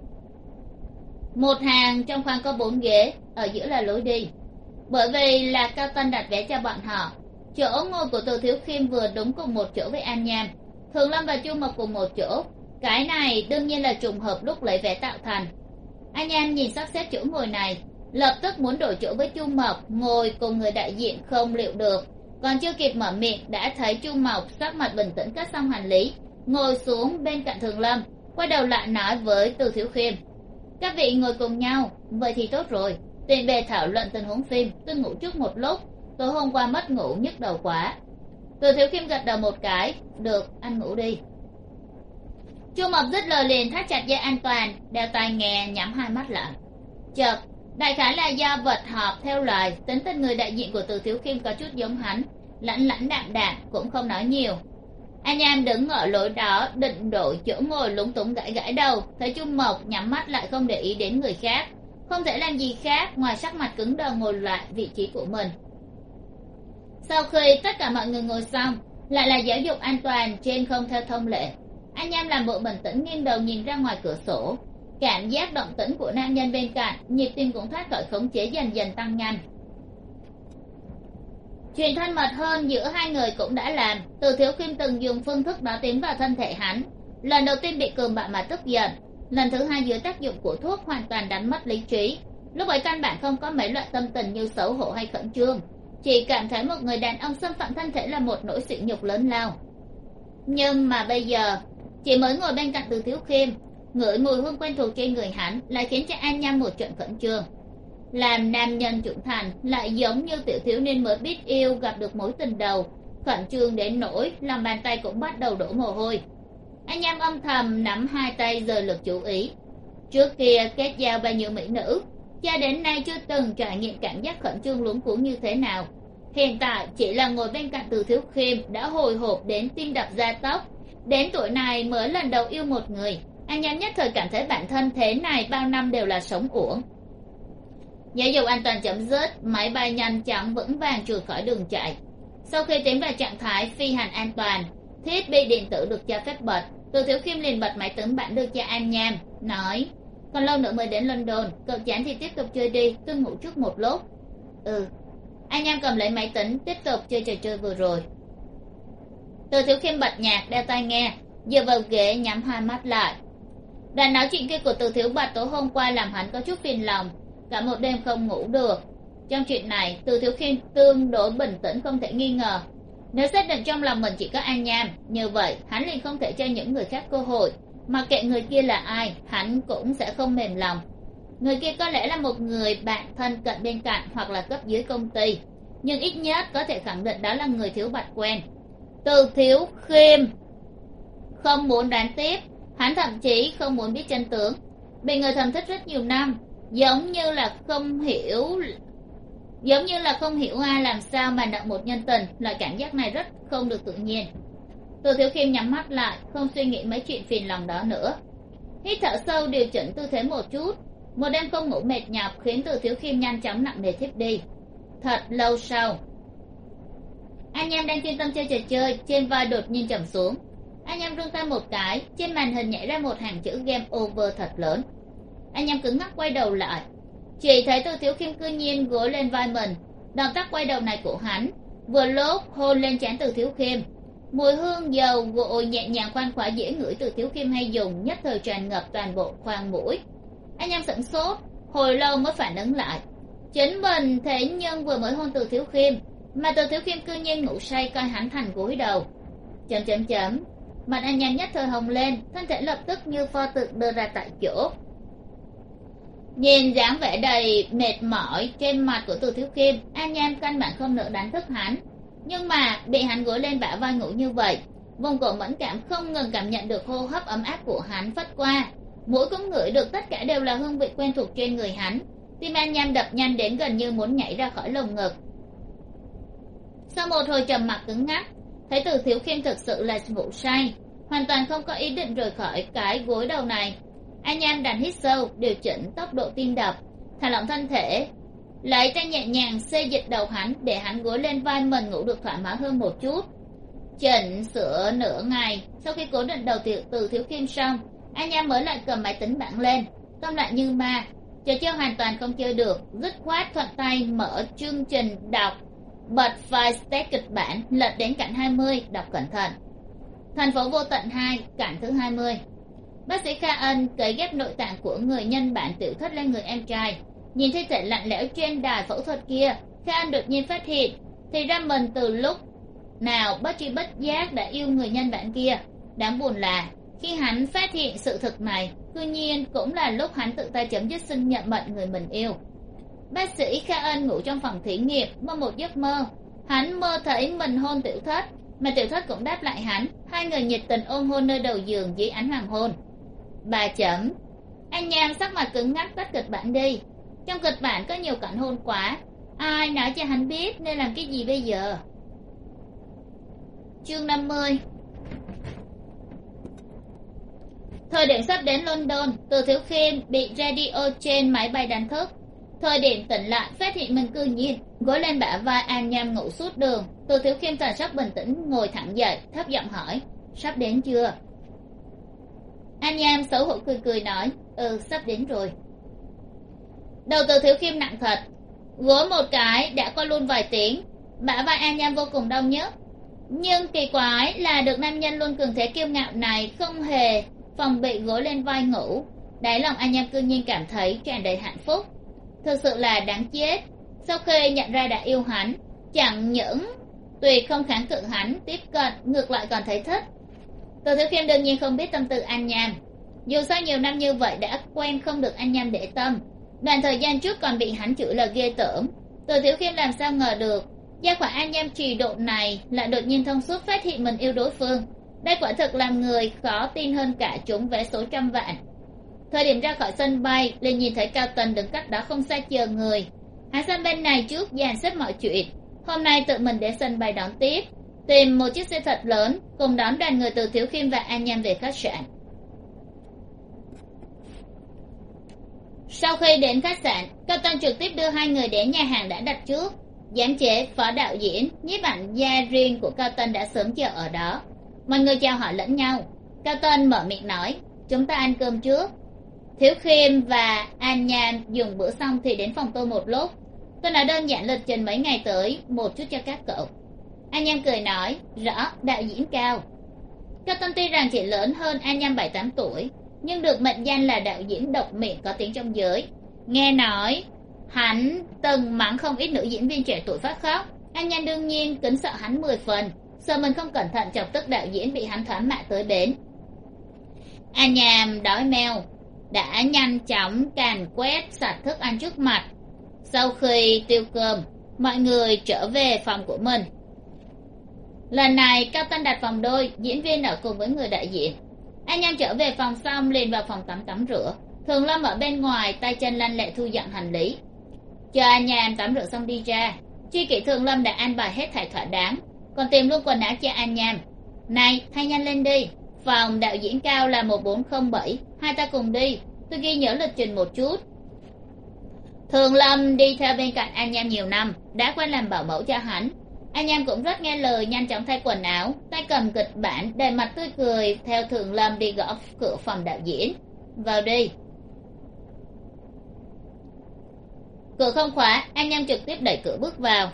Một hàng trong khoang có 4 ghế, ở giữa là lối đi. Bởi vì là Cao Tân đặt vé cho bọn họ, chỗ ngồi của Từ Thiếu Khiêm vừa đúng cùng một chỗ với An Nham, Thường Lâm và Chu Mộc cùng một chỗ. Cái này đương nhiên là trùng hợp lúc lấy vé tạo thành. An Nham nhìn sắp xếp chỗ ngồi này, lập tức muốn đổi chỗ với Chu Mộc ngồi cùng người đại diện không liệu được, còn chưa kịp mở miệng đã thấy Chu Mộc sắc mặt bình tĩnh cất xong hành lý, ngồi xuống bên cạnh Thường Lâm, quay đầu lại nói với Từ Thiếu Khiêm, các vị ngồi cùng nhau, vậy thì tốt rồi, tiện bề thảo luận tình huống phim, tôi ngủ trước một lúc, tối hôm qua mất ngủ nhức đầu quá. Từ Thiếu Khiêm gật đầu một cái, được, anh ngủ đi. Chu Mộc dứt lời liền thắt chặt dây an toàn, đeo tai nghe, nhắm hai mắt lại. Chợt, đại khái là do vật họp theo lời, tính tình người đại diện của Từ Thiếu Khiêm có chút giống hắn, lãnh lãnh đạm đạm, cũng không nói nhiều. An Nham đứng ở lối đó định đổi chỗ ngồi, lúng túng gãi gãi đầu, thấy Chu Mộc nhắm mắt lại không để ý đến người khác, không thể làm gì khác ngoài sắc mặt cứng đờ ngồi lại vị trí của mình. Sau khi tất cả mọi người ngồi xong, lại là giáo dục an toàn trên không theo thông lệ. An Nham làm bộ bình tĩnh nghiêng đầu nhìn ra ngoài cửa sổ, cảm giác động tĩnh của nam nhân bên cạnh, nhịp tim cũng thoát khỏi khống chế dần dần tăng nhanh. Chuyện thân mật hơn giữa hai người cũng đã làm. Từ Thiếu Khiêm từng dùng phương thức đó tiến vào thân thể hắn, lần đầu tiên bị cường bạo mà tức giận, lần thứ hai dưới tác dụng của thuốc hoàn toàn đánh mất lý trí. Lúc ấy căn bản không có mấy loại tâm tình như xấu hổ hay khẩn trương, chỉ cảm thấy một người đàn ông xâm phạm thân thể là một nỗi sỉ nhục lớn lao. Nhưng mà bây giờ chỉ mới ngồi bên cạnh Từ Thiếu Khiêm, ngửi mùi hương quen thuộc trên người hắn lại khiến cho An Nham một trận khẩn trương. Làm nam nhân trưởng thành lại giống như tiểu thiếu niên mới biết yêu gặp được mối tình đầu, khẩn trương đến nỗi lòng bàn tay cũng bắt đầu đổ mồ hôi. An Nham âm thầm nắm hai tay rời lực chú ý. Trước kia kết giao bao nhiêu mỹ nữ, cho đến nay chưa từng trải nghiệm cảm giác khẩn trương luống cuống như thế nào. Hiện tại chỉ là ngồi bên cạnh Từ Thiếu Khiêm đã hồi hộp đến tim đập gia tốc. Đến tuổi này mới lần đầu yêu một người, An Nham nhất thời cảm thấy bản thân thế này bao năm đều là sống uổng. Giáo dục an toàn chấm dứt, máy bay nhanh chóng vững vàng trượt khỏi đường chạy. Sau khi tiến vào trạng thái phi hành an toàn, thiết bị điện tử được cho phép bật, Từ Thiếu Khiêm liền bật máy tính bảng đưa cho An Nham, nói, còn lâu nữa mới đến London, cậu chán thì tiếp tục chơi đi, tôi ngủ trước một lúc. An Nham cầm lấy máy tính tiếp tục chơi trò chơi vừa rồi. Từ Thiếu Khiêm bật nhạc, đeo tai nghe, dựa vào ghế nhắm hai mắt lại. Đoạn nói chuyện kia của Từ Thiếu Bạch tối hôm qua làm hắn có chút phiền lòng, cả một đêm không ngủ được. Trong chuyện này Từ Thiếu Khiêm tương đối bình tĩnh không thể nghi ngờ. Nếu xác định trong lòng mình chỉ có An Nham, như vậy hắn liền không thể cho những người khác cơ hội, mặc kệ người kia là ai hắn cũng sẽ không mềm lòng. Người kia có lẽ là một người bạn thân cận bên cạnh hoặc là cấp dưới công ty, nhưng ít nhất có thể khẳng định đó là người Thiếu Bạch quen. Từ Thiếu Khiêm không muốn đoán tiếp, hắn thậm chí không muốn biết chân tướng. Bị người thầm thích rất nhiều năm, giống như là không hiểu ai làm sao mà nợ một nhân tình, loại cảm giác này rất không được tự nhiên. Từ Thiếu Khiêm nhắm mắt lại, không suy nghĩ mấy chuyện phiền lòng đó nữa. Hít thở sâu, điều chỉnh tư thế một chút. Một đêm không ngủ mệt nhọc khiến Từ Thiếu Khiêm nhanh chóng nặng nề thiếp đi. Thật lâu sau, An Nham đang chuyên tâm chơi trò chơi, trên vai đột nhiên trầm xuống. An Nham rung tay một cái, trên màn hình nhảy ra một hàng chữ game over thật lớn. An Nham cứng ngắc quay đầu lại, chỉ thấy Từ Thiếu Khiêm cư nhiên gối lên vai mình. Động tác quay đầu này của hắn vừa lúc hôn lên trán Từ Thiếu Khiêm. Mùi hương dầu gội nhẹ nhàng khoan khoái dễ ngửi Từ Thiếu Khiêm hay dùng nhất thời tràn ngập toàn bộ khoang mũi. An Nham sửng sốt, hồi lâu mới phản ứng lại, chính mình thế nhưng vừa mới hôn Từ Thiếu Khiêm, mà Từ Thiếu Khiêm cư nhiên ngủ say coi hắn thành gối đầu. Mặt An Nham nhất thời hồng lên, thân thể lập tức như pho tượng đưa ra tại chỗ. Nhìn dáng vẻ đầy mệt mỏi trên mặt của Từ Thiếu Khiêm, An Nham căn bản không nỡ đánh thức hắn, nhưng mà bị hắn gối lên bả vai ngủ như vậy, vùng cổ mẫn cảm không ngừng cảm nhận được hô hấp ấm áp của hắn phất qua, mũi cũng ngửi được tất cả đều là hương vị quen thuộc trên người hắn. Tim An Nham đập nhanh đến gần như muốn nhảy ra khỏi lồng ngực. Sau một hồi trầm mặc cứng ngắc, thấy Từ Thiếu Khiêm thực sự là ngủ say, hoàn toàn không có ý định rời khỏi cái gối đầu này. Anh Nham đành hít sâu, điều chỉnh tốc độ tim đập, thả lỏng thân thể, lấy tay nhẹ nhàng xê dịch đầu hắn để hắn gối lên vai mình ngủ được thoải mái hơn một chút. Chỉnh sửa nửa ngày, sau khi cố định đầu Từ Thiếu Khiêm xong, anh Nham mới lại cầm máy tính bảng lên, tâm lại như ma. Trò chơi hoàn toàn không chơi được, dứt khoát thuận tay mở chương trình đọc, bật file text kịch bản, lật đến cảnh 20, đọc cẩn thận. Thành phố vô tận 2, cảnh thứ 20. Bác sĩ Kha Ân cấy ghép nội tạng của người nhân bản tiểu thất lên người em trai. Nhìn thi thể lạnh lẽo trên đài phẫu thuật kia, Kha Ân đột nhiên phát hiện thì ra mình từ lúc nào bất tri bất giác đã yêu người nhân bản kia. Đáng buồn là khi hắn phát hiện sự thực này, tuy nhiên cũng là lúc hắn tự tay chấm dứt sinh nhận mệnh người mình yêu. Bác sĩ Kha Ân ngủ trong phòng thí nghiệm, mơ một giấc mơ. Hắn mơ thấy mình hôn tiểu thất, mà tiểu thất cũng đáp lại hắn. Hai người nhiệt tình ôm hôn nơi đầu giường dưới ánh hoàng hôn. 3 chấm. Anh Nham sắc mặt cứng ngắc tắt kịch bản đi. Trong kịch bản có nhiều cảnh hôn quá, ai nói cho hắn biết nên làm cái gì bây giờ. Chương 50. Thời điểm sắp đến London, Từ Thiếu Khiêm bị radio trên máy bay đánh thức. Thời điểm tỉnh lại, phát hiện mình cư nhiên gối lên bả vai An Nham ngủ suốt đường. Từ Thiếu Khiêm thần sắc bình tĩnh ngồi thẳng dậy, thấp giọng hỏi: sắp đến chưa? An Nham xấu hổ cười cười nói: sắp đến rồi. Đầu Từ Thiếu Khiêm nặng thật, gối một cái đã qua luôn vài tiếng. Bả vai An Nham vô cùng đau nhức, nhưng kỳ quái là được nam nhân luôn cường thế kiêu ngạo này không hề phòng bị gối lên vai ngủ. Đáy lòng An Nham cư nhiên cảm thấy tràn đầy hạnh phúc. Thực sự là đáng chết. Sau khi nhận ra đã yêu hắn, chẳng những tuyệt không kháng cự hắn tiếp cận, ngược lại còn thấy thích. Từ Thiếu Khiêm đương nhiên không biết tâm tư An Nham, dù sao nhiều năm như vậy đã quen không được An Nham để tâm. Đoạn thời gian trước còn bị hắn chửi là ghê tởm. Từ Thiếu Khiêm làm sao ngờ được gia hỏa An Nham trì độ này lại đột nhiên thông suốt phát hiện mình yêu đối phương. Đây quả thực làm người khó tin hơn cả trúng vé số 100 vạn. Thời điểm ra khỏi sân bay, liền nhìn thấy Cao Tần đứng cách đó không xa chờ người. Hắn sang bên này trước dàn xếp mọi chuyện, hôm nay tự mình đến sân bay đón tiếp, tìm một chiếc xe thật lớn cùng đón đoàn người Từ Thiếu Khiêm và An Nham về khách sạn. Sau khi đến khách sạn, Cao Tần trực tiếp đưa hai người đến nhà hàng đã đặt trước. Giám chế, phó đạo diễn, nhiếp ảnh gia riêng của Cao Tần đã sớm chờ ở đó. Mọi người chào hỏi lẫn nhau. Cao Tần mở miệng nói: chúng ta ăn cơm trước. Thiếu Khiêm và An Nham dùng bữa xong thì đến phòng tôi một lúc. Tôi nói đơn giản lịch trình mấy ngày tới một chút cho các cậu. An Nham cười nói: rõ, đạo diễn Cao. Cao Tần tuy rằng chỉ lớn hơn An Nham 7-8 tuổi, nhưng được mệnh danh là đạo diễn độc miệng có tiếng trong giới. Nghe nói hắn từng mắng không ít nữ diễn viên trẻ tuổi phát khóc. An Nham đương nhiên kính sợ hắn 10 phần, sợ mình không cẩn thận chọc tức đạo diễn bị hắn thoá mạ tới bến. An Nham đói meo, đã nhanh chóng càn quét sạch thức ăn trước mặt. Sau khi tiêu cơm, mọi người trở về phòng của mình. Lần này Cao Tân đặt phòng đôi, diễn viên ở cùng với người đại diện. An Nham trở về phòng xong liền vào phòng tắm rửa. Thường Lâm ở bên ngoài tay chân lanh lẹ thu dọn hành lý. Chờ An Nham tắm rửa xong đi ra, Tri Kỷ Thường Lâm đã an bài hết thảy thỏa đáng, còn tìm luôn quần áo cho An Nham. Này, thay nhanh lên đi, phòng đạo diễn Cao là 1407, hai ta cùng đi, tôi ghi nhớ lịch trình một chút. Thường Lâm đi theo bên cạnh An Nham nhiều năm, đã quen làm bảo mẫu cho hắn. An Nham cũng rất nghe lời, nhanh chóng thay quần áo, tay cầm kịch bản, đầy mặt tươi cười theo Thường Lâm đi gõ cửa phòng đạo diễn. Vào đi. Cửa không khóa, An Nham trực tiếp đẩy cửa bước vào.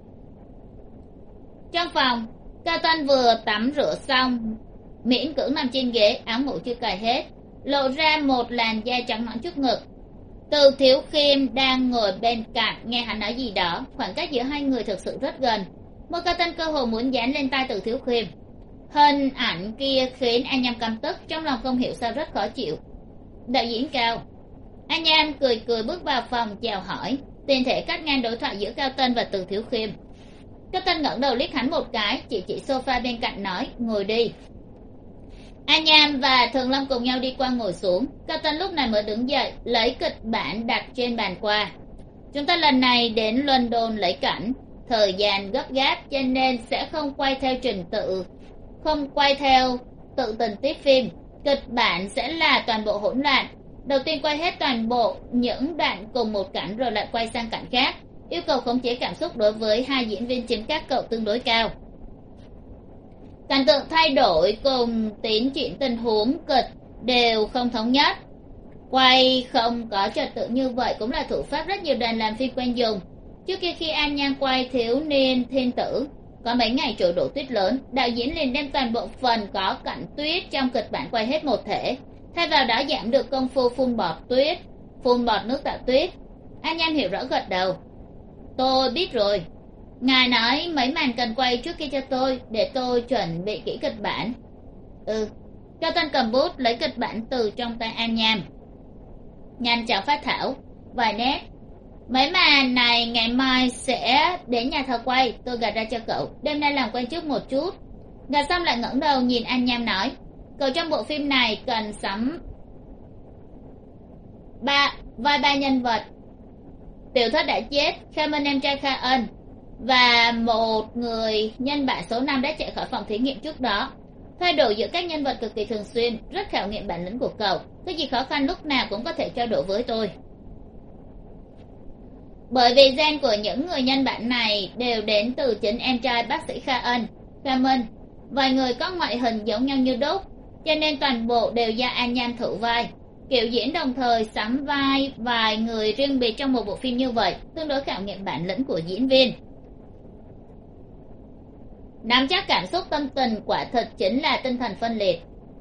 Trong phòng, Cao Tân vừa tắm rửa xong, miễn cưỡng nằm trên ghế, áo ngủ chưa cài hết, lộ ra một làn da trắng nõn trước ngực. Từ Thiếu Khiêm đang ngồi bên cạnh, nghe hắn nói gì đó, khoảng cách giữa hai người thực sự rất gần. Một Cao Tân cơ hồ muốn dán lên tay Từ Thiếu Khiêm. Hình ảnh kia khiến An Nham căm tức, trong lòng không hiểu sao rất khó chịu. Đạo diễn Cao. An Nham cười cười bước vào phòng chào hỏi, tiền thể cắt ngang đối thoại giữa Cao Tân và Từ Thiếu Khiêm. Cao Tân ngẩng đầu liếc hắn một cái, chỉ sofa bên cạnh nói: ngồi đi. An Nham và Thường Lâm cùng nhau đi qua ngồi xuống. Cao Tân lúc này mới đứng dậy, lấy kịch bản đặt trên bàn qua. Chúng ta lần này đến London lấy cảnh, thời gian gấp gáp cho nên sẽ không quay theo trình tự, không quay theo tự tình tiết phim. kịch bản sẽ là toàn bộ hỗn loạn. Đầu tiên quay hết toàn bộ những đoạn cùng một cảnh rồi lại quay sang cảnh khác. Yêu cầu khống chế cảm xúc đối với hai diễn viên chính các cậu tương đối cao. Cảnh tượng thay đổi cùng tiến triển tình huống kịch đều không thống nhất. Quay không có trật tự như vậy cũng là thủ pháp rất nhiều đoàn làm phim quen dùng. Trước kia khi An Nhan quay Thiếu niên thiên tử, có mấy ngày trời đổ tuyết lớn, đạo diễn liền đem toàn bộ phần có cảnh tuyết trong kịch bản quay hết một thể, thay vào đó giảm được công phu phun bọt tuyết, phun bọt nước tạo tuyết. An Nhan hiểu rõ gật đầu. Tôi biết rồi. Ngài nói mấy màn cần quay trước kia cho tôi, để tôi chuẩn bị kỹ kịch bản. Ừ. Cao Tân cầm bút lấy kịch bản từ trong tay An Nhan. Nhanh chóng phát thảo vài nét. Mấy màn này ngày mai sẽ đến nhà thờ quay, tôi gạt ra cho cậu, đêm nay làm quen trước một chút. Gạt xong lại ngẩng đầu nhìn An Nham nói, cậu trong bộ phim này cần sắm vai ba nhân vật. Tiểu thất đã chết, Kha Minh em trai Kha Ân, và một người nhân bản số 5 đã chạy khỏi phòng thí nghiệm trước đó. Thay đổi giữa các nhân vật cực kỳ thường xuyên, rất khảo nghiệm bản lĩnh của cậu. Cái gì khó khăn lúc nào cũng có thể trao đổi với tôi. Bởi vì gen của những người nhân bản này đều đến từ chính em trai bác sĩ Kha Ân, Kha Minh. Vài người có ngoại hình giống nhau như đúc, cho nên toàn bộ đều do An Nhan thử vai. Kiểu diễn đồng thời sắm vai vài người riêng biệt trong một bộ phim như vậy, tương đối khảo nghiệm bản lĩnh của diễn viên. Nắm chắc cảm xúc tâm tình quả thực chính là tinh thần phân liệt.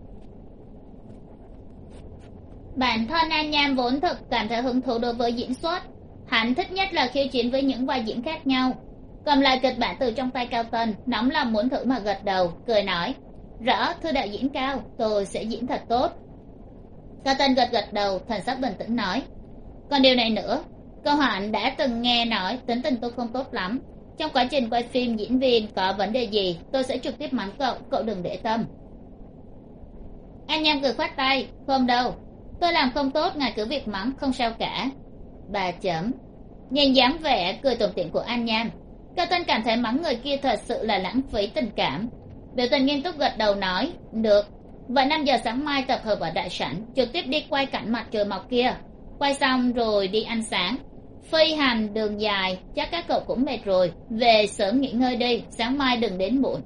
Bản thân An Nhan vốn thực cảm thấy hứng thú đối với diễn xuất. Hắn thích nhất là khiêu chiến với những vai diễn khác nhau. Cầm lại kịch bản từ trong tay Cao Tân, nóng lòng muốn thử mà gật đầu, cười nói, rõ thưa đạo diễn Cao, tôi sẽ diễn thật tốt. Cao Tân gật gật đầu, thần sắc bình tĩnh nói, còn điều này nữa, câu hỏi đã từng nghe nói tính tình tôi không tốt lắm. Trong quá trình quay phim diễn viên có vấn đề gì, tôi sẽ trực tiếp mắng cậu, cậu đừng để tâm. An Nham cười khoát tay, không đâu, tôi làm không tốt ngài cứ việc mắng, không sao cả. Bà chấm. Nhìn dáng vẻ cười tủm tỉm của An Nham, Cao Tân cảm thấy mắng người kia thật sự là lãng phí tình cảm. Biểu tình nghiêm túc gật đầu nói, được, vậy 5 giờ sáng mai tập hợp ở đại sảnh, trực tiếp đi quay cảnh mặt trời mọc kia. Quay xong rồi đi ăn sáng. Phi hành đường dài, chắc các cậu cũng mệt rồi, về sớm nghỉ ngơi đi, sáng mai đừng đến muộn.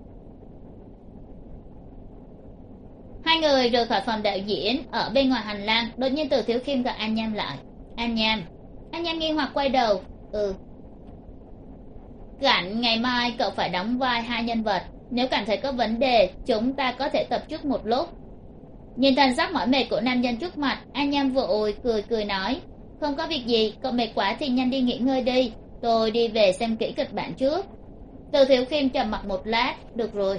Hai người rời khỏi phòng đạo diễn, ở bên ngoài hành lang, đột nhiên Từ Thiếu Khiêm gọi An Nham lại. An Nham nghi hoặc quay đầu. Ừ. Cảnh ngày mai cậu phải đóng vai hai nhân vật, nếu cảm thấy có vấn đề, chúng ta có thể tập trước một lúc. Nhìn thần sắc mỏi mệt của nam nhân trước mặt, An Nham vội cười nói, không có việc gì, cậu mệt quá thì nhanh đi nghỉ ngơi đi, tôi đi về xem kỹ kịch bản trước. Từ Thiếu Khiêm trầm mặc một lát, được rồi.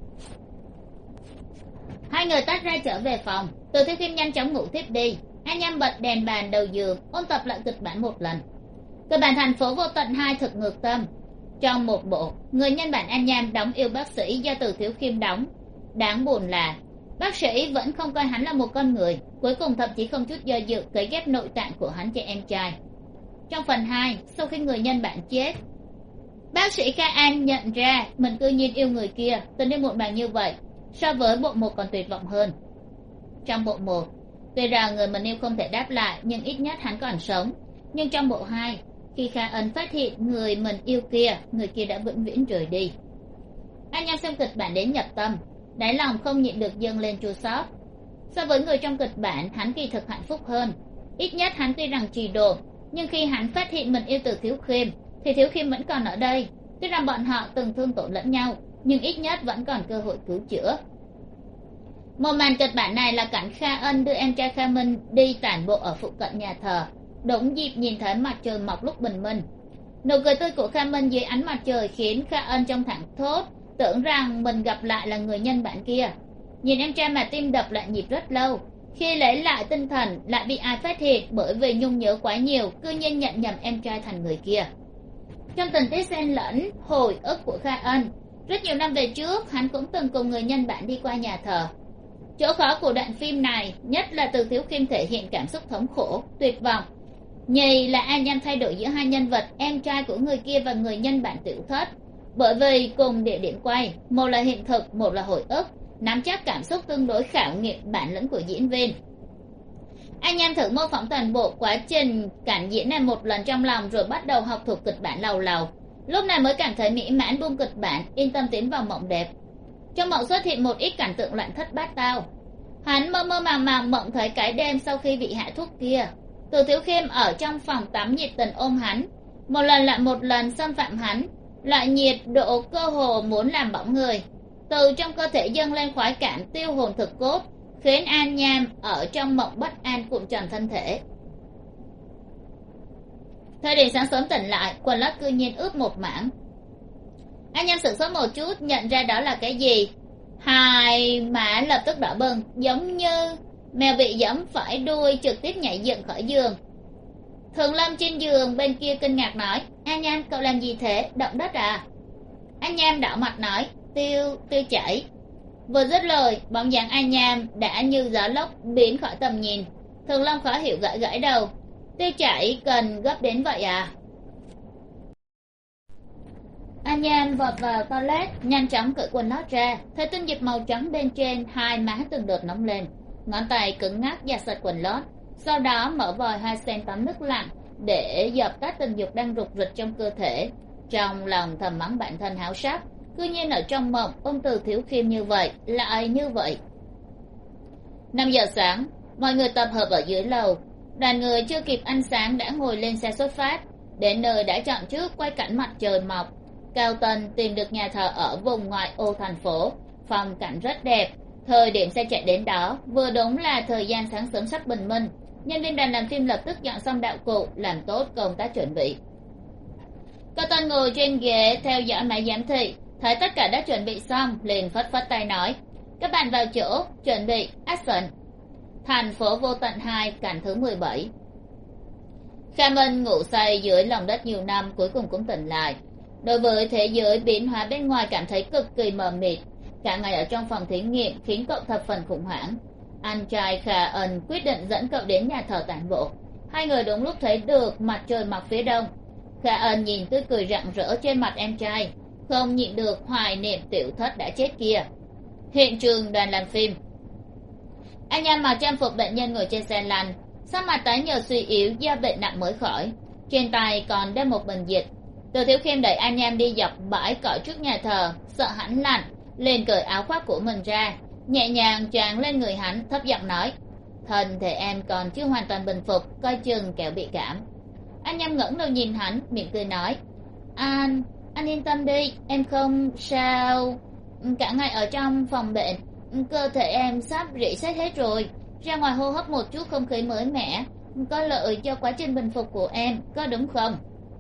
Hai người tách ra trở về phòng, Từ Thiếu Khiêm nhanh chóng ngủ tiếp đi. An Nham bật đèn bàn đầu giường, ôn tập lại kịch bản một lần. Kịch bản Thành phố vô tận 2 thực ngược tâm. Trong một bộ, người nhân bản An Nham đóng yêu bác sĩ do Từ Thiếu Khiêm đóng. Đáng buồn là bác sĩ vẫn không coi hắn là một con người, cuối cùng thậm chí không chút do dự cấy ghép nội tạng của hắn cho em trai. Trong phần 2, sau khi người nhân bản chết, bác sĩ Kha An nhận ra mình cư nhiên yêu người kia, tình yêu muộn màng như vậy, so với bộ 1 còn tuyệt vọng hơn. Trong bộ 1, tuy rằng người mình yêu không thể đáp lại, nhưng ít nhất hắn còn sống. Nhưng trong bộ 2, khi Kha Ân phát hiện người mình yêu kia, người kia đã vĩnh viễn rời đi. Anh Nham xem kịch bản đến nhập tâm, đáy lòng không nhịn được dâng lên chua xót. So với người trong kịch bản, hắn kỳ thực hạnh phúc hơn. Ít nhất hắn tuy rằng trì độn, nhưng khi hắn phát hiện mình yêu Từ Thiếu Khiêm, thì Thiếu Khiêm vẫn còn ở đây. Tuy rằng bọn họ từng thương tổn lẫn nhau, nhưng ít nhất vẫn còn cơ hội cứu chữa. Một màn kịch bản này là cảnh Kha Ân đưa em trai Kha Minh đi tản bộ ở phụ cận nhà thờ, đúng dịp nhìn thấy mặt trời mọc lúc bình minh. Nụ cười tươi của Kha Minh dưới ánh mặt trời khiến Kha Ân trong thẳng thốt, tưởng rằng mình gặp lại là người nhân bản kia. Nhìn em trai mà tim đập lại nhịp rất lâu. Khi lấy lại tinh thần lại bị ai phát hiện, bởi vì nhung nhớ quá nhiều, cư nhiên nhận nhầm em trai thành người kia. Trong tình tiết xen lẫn hồi ức của Kha Ân, rất nhiều năm về trước hắn cũng từng cùng người nhân bản đi qua nhà thờ. Chỗ khó của đoạn phim này nhất là Từ Thiếu Khiêm thể hiện cảm xúc thống khổ, tuyệt vọng. Nhì là An Nham thay đổi giữa hai nhân vật, em trai của người kia và người nhân bản Tiểu Thất, bởi vì cùng địa điểm quay, một là hiện thực, một là hồi ức, nắm chắc cảm xúc tương đối khảo nghiệm bản lĩnh của diễn viên. Anh Nham thử mô phỏng toàn bộ quá trình cảnh diễn này một lần trong lòng rồi bắt đầu học thuộc kịch bản lầu lầu. Lúc này mới cảm thấy mỹ mãn buông kịch bản, yên tâm tiến vào mộng đẹp. Trong mộng xuất hiện một ít cảnh tượng loạn thất bát tao. Hắn mơ mơ màng màng mộng thấy cái đêm sau khi bị hạ thuốc kia, Từ Thiếu Khiêm ở trong phòng tắm nhiệt tình ôm hắn, một lần lại một lần xâm phạm hắn, loại nhiệt độ cơ hồ muốn làm bỏng người. Từ trong cơ thể dâng lên khoái cảm tiêu hồn thực cốt, khiến An Nham ở trong mộng bất an cuộn tròn thân thể. Thời điểm sáng sớm tỉnh lại, quần lót cư nhiên ướt một mảng. An Nham sửng sốt một chút, nhận ra đó là cái gì. Hai má lập tức đỏ bừng, giống như mèo bị giẫm phải đuôi trực tiếp nhảy dựng khỏi giường. Thường Lâm trên giường bên kia kinh ngạc nói, An Nham cậu làm gì thế, động đất à? An Nham đỏ mặt nói, tiêu chảy. Vừa dứt lời, bóng dáng An Nham đã như gió lốc biến khỏi tầm nhìn. Thường Lâm khó hiểu gãi gãi đầu, tiêu chảy cần gấp đến vậy à? An Nham vọt vào toilet, nhanh chóng cởi quần lót ra, thấy tinh dịch màu trắng bên trên hai má từng đợt nóng lên, ngón tay cứng ngắc giặt sạch quần lót, sau đó mở vòi hoa sen tắm nước lạnh để dập tắt tình dục đang rục rịch trong cơ thể. Trong lòng thầm mắng bản thân háo sắc, cư nhiên ở trong mộng ôm Từ Thiếu Khiêm như vậy, lại như vậy. 5 giờ sáng, mọi người tập hợp ở dưới lầu. Đoàn người chưa kịp ăn sáng đã ngồi lên xe xuất phát, đến nơi đã chọn trước quay cảnh mặt trời mọc. Cao Tân tìm được nhà thờ ở vùng ngoại ô thành phố, phong cảnh rất đẹp. Thời điểm xe chạy đến đó vừa đúng là thời gian sáng sớm sắp bình minh. Nhân viên đoàn làm phim lập tức dọn xong đạo cụ, làm tốt công tác chuẩn bị. Cao Tân ngồi trên ghế theo dõi máy giám thị, thấy tất cả đã chuẩn bị xong liền phất phất tay nói, các bạn vào chỗ, chuẩn bị, action. Thành phố vô tận 2, cảnh thứ 17. Kha Minh ngủ say dưới lòng đất nhiều năm cuối cùng cũng tỉnh lại. Đối với thế giới biến hóa bên ngoài cảm thấy cực kỳ mờ mịt. Cả ngày ở trong phòng thí nghiệm khiến cậu thập phần khủng hoảng. Anh trai Kha Ân quyết định dẫn cậu đến nhà thờ tản bộ. Hai người đúng lúc thấy được mặt trời mọc phía đông. Kha Ân nhìn tươi cười rạng rỡ trên mặt em trai, không nhịn được hoài niệm tiểu thất đã chết kia. Hiện trường đoàn làm phim. Anh Nham mặc trang phục bệnh nhân ngồi trên xe lăn, sắc mặt tái nhợt suy yếu do bệnh nặng mới khỏi, trên tay còn đeo một bình dịch. Từ Thiếu Khiêm đẩy An Nham đi dọc bãi cỏ trước nhà thờ, sợ hắn lạnh liền cởi áo khoác của mình ra, nhẹ nhàng choàng lên người hắn, thấp giọng nói, thân thể em còn chưa hoàn toàn bình phục, coi chừng kẻo bị cảm. An Nham ngẩng đầu nhìn hắn, miệng cười nói, anh yên tâm đi, em không sao. Cả ngày ở trong phòng bệnh, cơ thể em sắp rỉ sét hết rồi, ra ngoài hô hấp một chút không khí mới mẻ có lợi cho quá trình bình phục của em, có đúng không?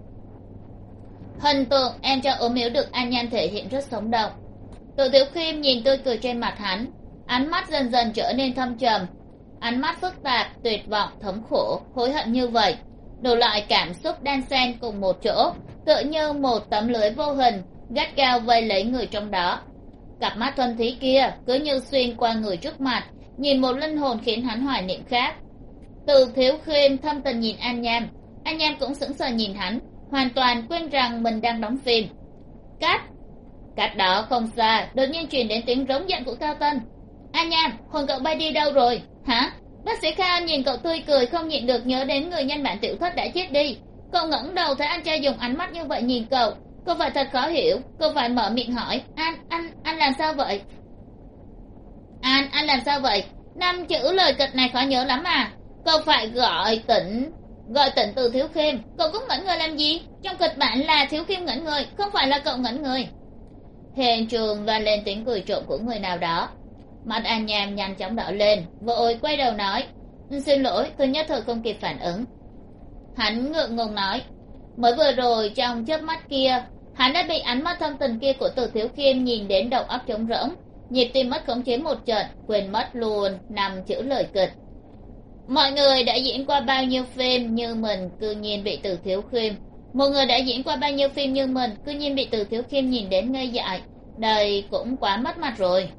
Hình tượng em cho ốm yếu được An Nham thể hiện rất sống động. Từ Thiếu Khiêm nhìn tươi cười trên mặt hắn, ánh mắt dần dần trở nên thâm trầm, ánh mắt phức tạp, tuyệt vọng, thống khổ, hối hận như vậy, đủ loại cảm xúc đan xen cùng một chỗ, tựa như một tấm lưới vô hình gắt gao vây lấy người trong đó. Cặp mắt thuần thí kia cứ như xuyên qua người trước mặt, nhìn một linh hồn khiến hắn hoài niệm khác. Từ Thiếu Khiêm thâm tình nhìn An Nham cũng sững sờ nhìn hắn, hoàn toàn quên rằng mình đang đóng phim. Cách đó không xa đột nhiên truyền đến tiếng rống giận của Cao Tân. An Nham, hồn cậu bay đi đâu rồi hả? Bác sĩ Kha nhìn cậu tươi cười không nhịn được nhớ đến người nhân bản tiểu thất đã chết đi. Cậu ngẩng đầu thấy anh trai dùng ánh mắt như vậy nhìn cậu phải thật khó hiểu. Cậu phải mở miệng hỏi, anh làm sao vậy? Anh làm sao vậy? 5 chữ lời kịch này khó nhớ lắm à? Cậu phải gọi tỉnh Từ Thiếu Khiêm. Cậu cũng ngẩn người làm gì? Trong kịch bản là Thiếu Khiêm ngẩn người, không phải là cậu ngẩn người. Hiện trường vang lên tiếng cười trộm của người nào đó. Mặt An Nham nhanh chóng đỏ lên, vội quay đầu nói, xin lỗi, tôi nhất thời không kịp phản ứng. Hắn ngượng ngùng nói, mới vừa rồi trong chớp mắt kia, hắn đã bị ánh mắt thâm tình kia của Từ Thiếu Khiêm nhìn đến đầu óc trống rỗng, nhịp tim mất khống chế một trận, quên mất luôn 5 chữ lời kịch. Mọi người đã diễn qua bao nhiêu phim như mình cư nhiên bị Từ Thiếu Khiêm, một người đã diễn qua bao nhiêu phim như mình cư nhiên bị Từ Thiếu Khiêm nhìn đến ngây dại, đây cũng quá mất mặt rồi.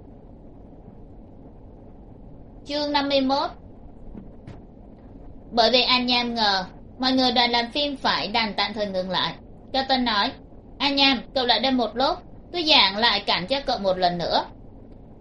Chương 51. Bởi vì An Nham ngờ mọi người đoàn làm phim phải đành tạm thời ngừng lại, Cao Tân nói, An Nham, cậu lại đây một lúc, tôi giảng lại cảnh cho cậu một lần nữa.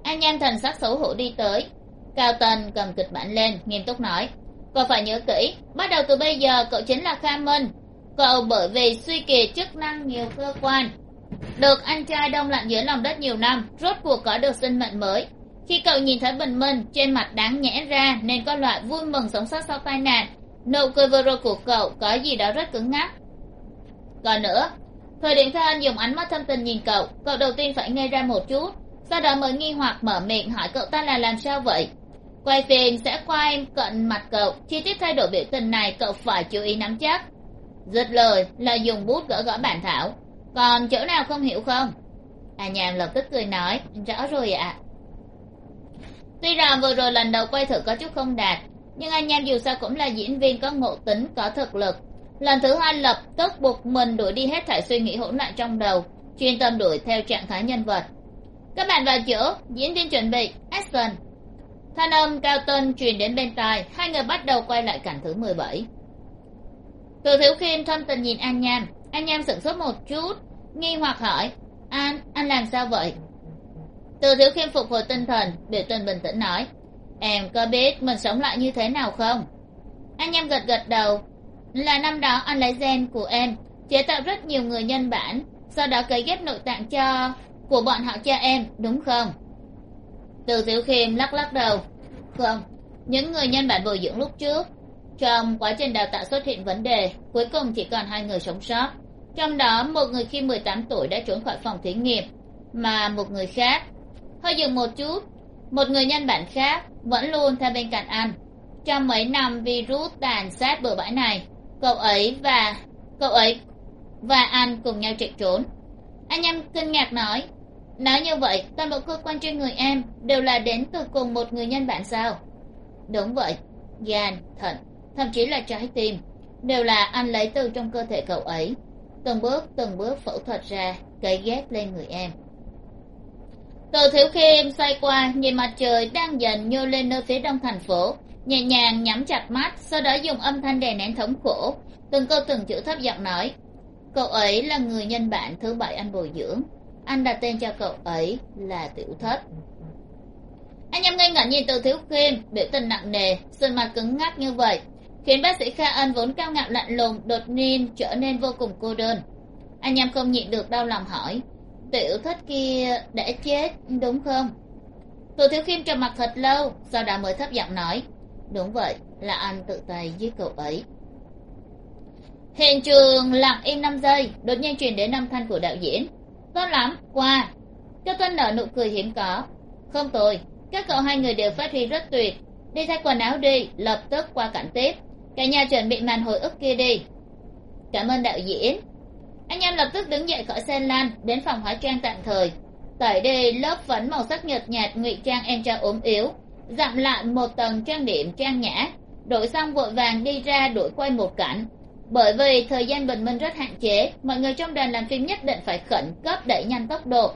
An Nham thần sắc xấu hổ đi tới. Cao Tần cầm kịch bản lên nghiêm túc nói, cậu phải nhớ kỹ, bắt đầu từ bây giờ cậu chính là Kha Minh. Cậu bởi vì suy kiệt chức năng nhiều cơ quan, được anh trai đông lạnh dưới lòng đất nhiều năm, rốt cuộc có được sinh mệnh mới. Khi cậu nhìn thấy bình minh, trên mặt đáng nhẽ ra nên có loại vui mừng sống sót sau tai nạn. Nụ cười vừa rồi của cậu có gì đó rất cứng ngắc. Còn nữa, thời điểm Kha Anh dùng ánh mắt thâm tình nhìn cậu, cậu đầu tiên phải ngây ra một chút, sau đó mới nghi hoặc mở miệng hỏi cậu ta là làm sao vậy. Quay phim sẽ quay cận mặt cậu, chi tiết thay đổi biểu tình này cậu phải chú ý nắm chắc. Dứt lời là dùng bút gõ gõ bản thảo. Còn chỗ nào không hiểu không? An Nham lập tức cười nói, rõ rồi ạ. Tuy rằng vừa rồi lần đầu quay thử có chút không đạt, nhưng An Nham dù sao cũng là diễn viên có ngộ tính, có thực lực. Lần thứ hai lập tức buộc mình đuổi đi hết thảy suy nghĩ hỗn loạn trong đầu, chuyên tâm đuổi theo trạng thái nhân vật. Các bạn vào chỗ, diễn viên chuẩn bị, action. Thanh âm Cao Tân truyền đến bên tai, hai người bắt đầu quay lại cảnh thứ 17. Từ Thiếu Khiêm thâm tình nhìn An Nham. An Nham sửng sốt một chút, nghi hoặc hỏi, anh làm sao vậy? Từ Thiếu Khiêm phục hồi tinh thần, biểu tình bình tĩnh nói, em có biết mình sống lại như thế nào không? An Nham gật gật đầu, là năm đó anh lấy gen của em, chế tạo rất nhiều người nhân bản, sau đó cấy ghép nội tạng của bọn họ cho em, đúng không? Từ Thiếu Khiêm lắc lắc đầu, không, những người nhân bản bồi dưỡng lúc trước, trong quá trình đào tạo xuất hiện vấn đề, cuối cùng chỉ còn 2 người sống sót. Trong đó một người khi 18 tuổi đã trốn khỏi phòng thí nghiệm, mà một người khác, hơi dừng một chút, một người nhân bản khác vẫn luôn theo bên cạnh anh. Trong mấy năm virus tàn sát bờ bãi này, cậu ấy và anh cùng nhau chạy trốn. Anh Nham kinh ngạc nói, nói như vậy toàn bộ cơ quan trên người em đều là đến từ cùng một người nhân bản sao? Đúng vậy, gan, thận, thậm chí là trái tim đều là anh lấy từ trong cơ thể cậu ấy, từng bước phẫu thuật ra, cấy ghép lên người em. Từ Thiếu Khiêm xoay qua nhìn mặt trời đang dần nhô lên nơi phía đông thành phố, nhẹ nhàng nhắm chặt mắt, sau đó dùng âm thanh đè nén thống khổ, từng câu từng chữ thấp giọng nói, cậu ấy là người nhân bản thứ 7 anh bồi dưỡng, anh đặt tên cho cậu ấy là Tiểu Thất. Anh Nhâm ngây ngẩn nhìn Từ Thiếu Khiêm, biểu tình nặng nề, sườn mặt cứng ngắc như vậy, khiến bác sĩ Kha Ân vốn cao ngạo lạnh lùng đột nhiên trở nên vô cùng cô đơn. Anh Nhâm không nhịn được đau lòng hỏi, Tiểu Thất kia đã chết đúng không? Từ Thiếu Khiêm trầm mặc thật lâu, sau đó mới thấp giọng nói, đúng vậy, là anh tự tay giết cậu ấy. Hiện trường lặng im 5 giây, đột nhiên truyền đến âm thanh của đạo diễn, tốt lắm, qua. Cao Tân nở nụ cười hiếm có, không tồi, các cậu hai người đều phát huy rất tuyệt, đi thay quần áo đi, lập tức qua cảnh tiếp, cả nhà chuẩn bị màn hồi ức kia đi. Cảm ơn đạo diễn. Anh em lập tức đứng dậy khỏi xe lăn, đến phòng hóa trang tạm thời, tẩy đi lớp phấn màu sắc nhợt nhạt ngụy trang em trai ốm yếu, dặm lại một tầng trang điểm trang nhã, đổi xong vội vàng đi ra đuổi quay một cảnh. Bởi vì thời gian bình minh rất hạn chế, mọi người trong đoàn làm phim nhất định phải khẩn cấp đẩy nhanh tốc độ.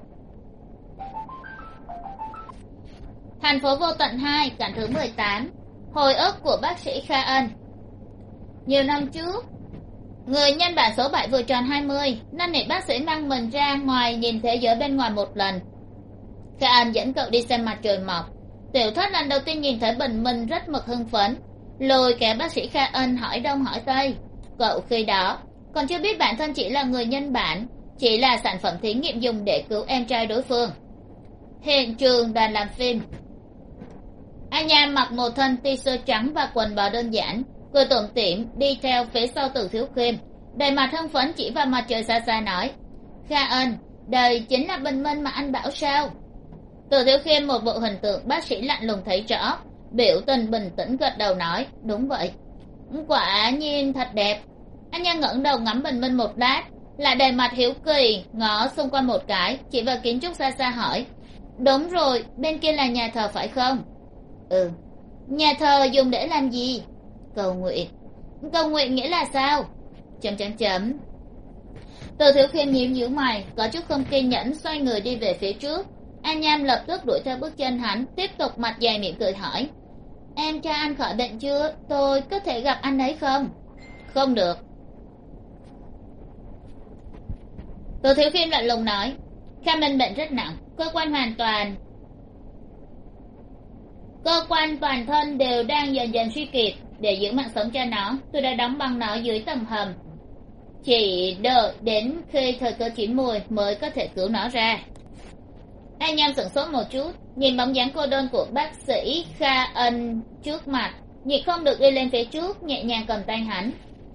Thành phố vô tận 2, cảnh thứ 18, hồi ức của bác sĩ Kha Ân. Nhiều năm trước, người nhân bản số 7 vừa tròn 20, năn nỉ bác sĩ mang mình ra ngoài nhìn thế giới bên ngoài một lần. Kha Ân dẫn cậu đi xem mặt trời mọc. Tiểu Thất lần đầu tiên nhìn thấy bình minh rất mực hưng phấn, lôi kéo bác sĩ Kha Ân hỏi đông hỏi tây. Cậu khi đó còn chưa biết bản thân chỉ là người nhân bản, chỉ là sản phẩm thí nghiệm dùng để cứu em trai đối phương. Hiện trường đoàn làm phim. Anh Nham mặc một thân t-shirt trắng và quần bò đơn giản, cười tủm tỉm đi theo phía sau Từ Thiếu Khiêm, đầy mặt hưng phấn chỉ vào mặt trời xa xa nói, Kha Ân, đây chính là bình minh mà anh bảo sao? Từ Thiếu Khiêm một bộ hình tượng bác sĩ lạnh lùng thấy rõ, biểu tình bình tĩnh gật đầu nói, đúng vậy, quả nhiên thật đẹp. Anh Nham ngẩng đầu ngắm bình minh một lát, lại đầy mặt hiếu kỳ ngó xung quanh một cái, chỉ vào kiến trúc xa xa hỏi, đúng rồi, bên kia là nhà thờ phải không? Ừ. Nhà thờ dùng để làm gì? Cầu nguyện. Cầu nguyện nghĩa là sao? Chấm. Từ Thiếu Khiêm nhíu mày, có chút không kiên nhẫn xoay người đi về phía trước. An Nham lập tức đuổi theo bước chân hắn, tiếp tục mặt dày miệng cười hỏi, em trai anh khỏi bệnh chưa? Tôi có thể gặp anh ấy không? Không được. Từ Thiếu Khiêm lạnh lùng nói, Kha Minh bệnh rất nặng, cơ quan hoàn toàn cơ quan toàn thân đều đang dần dần suy kiệt. Để giữ mạng sống cho nó, tôi đã đóng băng nó dưới tầng hầm, chỉ đợi đến khi thời cơ chín mùi mới có thể cứu nó ra. Anh Nham sửng sốt một chút, nhìn bóng dáng cô đơn của bác sĩ Kha Ân trước mặt, nhịn không được đi lên phía trước, nhẹ nhàng cầm tay hắn.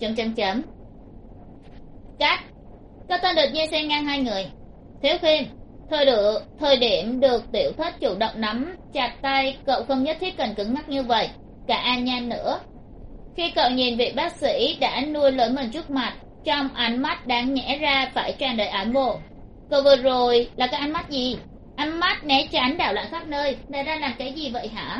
Cắt. Cao Tân đột nhiên xen ngang hai người. Thiếu Khiêm, thời điểm được Tiểu Thất chủ động nắm chặt tay, cậu không nhất thiết cần cứng ngắc như vậy. Cả An Nhan nữa. Khi cậu nhìn vị bác sĩ đã nuôi lớn mình trước mặt, trong ánh mắt đáng nhẽ ra phải tràn đầy ái mộ. Cậu vừa rồi là cái ánh mắt gì? Ánh mắt né tránh đảo loạn khắp nơi, này ra làm cái gì vậy hả?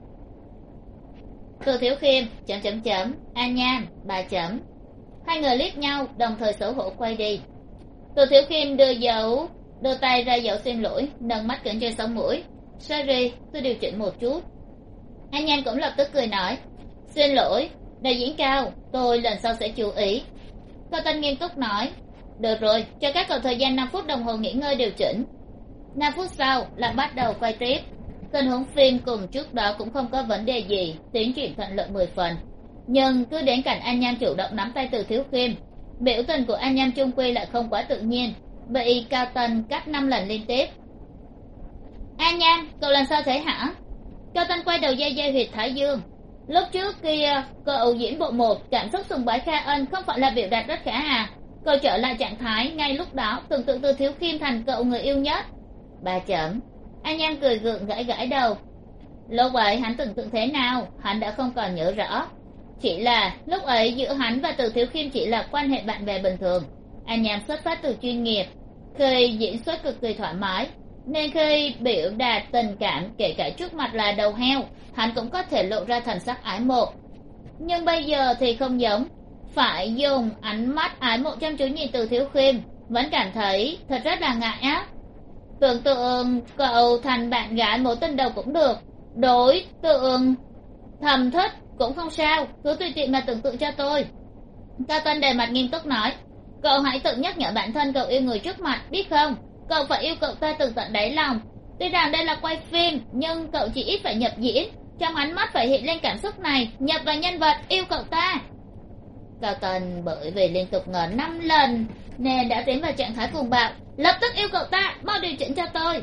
Từ Thiếu Khiêm, An Nhan, 3 chấm. Hai người liếc nhau, đồng thời xấu hổ quay đi. Từ Thiếu Khiêm đưa tay ra dấu xin lỗi, nâng mắt cứng trên sống mũi. Sorry, tôi điều chỉnh một chút. An Nhan cũng lập tức cười nói, xin lỗi, đạo diễn Cao, tôi lần sau sẽ chú ý. Cao Tân nghiêm túc nói, được rồi, cho các cậu thời gian 5 phút đồng hồ nghỉ ngơi điều chỉnh. 5 phút sau là bắt đầu quay tiếp. Tình huống phim cùng trước đó cũng không có vấn đề gì, tiến triển thuận lợi 10 phần. Nhưng cứ đến cảnh An Nham chủ động nắm tay Từ Thiếu Khiêm, biểu tình của An Nham chung quy lại không quá tự nhiên, bị Cao Tân cắt 5 lần liên tiếp. An Nham, cậu làm sao thế hả? Cao Tân quay đầu dây huyệt thái dương. Lúc trước kia cậu diễn bộ 1 cảm xúc sùng bái Kha Ân không phải là biểu đạt rất khả à? Cậu trở lại trạng thái ngay lúc đó, tưởng tượng Từ Thiếu Khiêm thành cậu người yêu nhất. 3 chấm. An Nham cười gượng gãi gãi đầu. Lúc ấy hắn tưởng tượng thế nào, hắn đã không còn nhớ rõ. Chỉ là lúc ấy giữa hắn và Từ Thiếu Khiêm chỉ là quan hệ bạn bè bình thường. An Nham xuất phát từ chuyên nghiệp, khi diễn xuất cực kỳ thoải mái, nên khi biểu đạt tình cảm kể cả trước mặt là đầu heo, hắn cũng có thể lộ ra thần sắc ái mộ. Nhưng bây giờ thì không giống, phải dùng ánh mắt ái mộ chăm chú nhìn Từ Thiếu Khiêm, vẫn cảm thấy thật rất là ngại á. Tưởng tượng cậu thành bạn gái mối tình đầu cũng được, đối tượng thầm thích cũng không sao, cứ tùy tiện mà tưởng tượng cho tôi. Cao Tân đề mặt nghiêm túc nói, cậu hãy tự nhắc nhở bản thân cậu yêu người trước mặt, biết không? Cậu phải yêu cậu ta từ tận đáy lòng. Tuy rằng đây là quay phim, nhưng cậu chỉ ít phải nhập diễn, trong ánh mắt phải hiện lên cảm xúc này, nhập vào nhân vật, yêu cậu ta. Cao Tân bởi vì liên tục ngờ 5 lần nên đã tiến vào trạng thái cuồng bạo, lập tức yêu cậu ta, mau điều chỉnh cho tôi.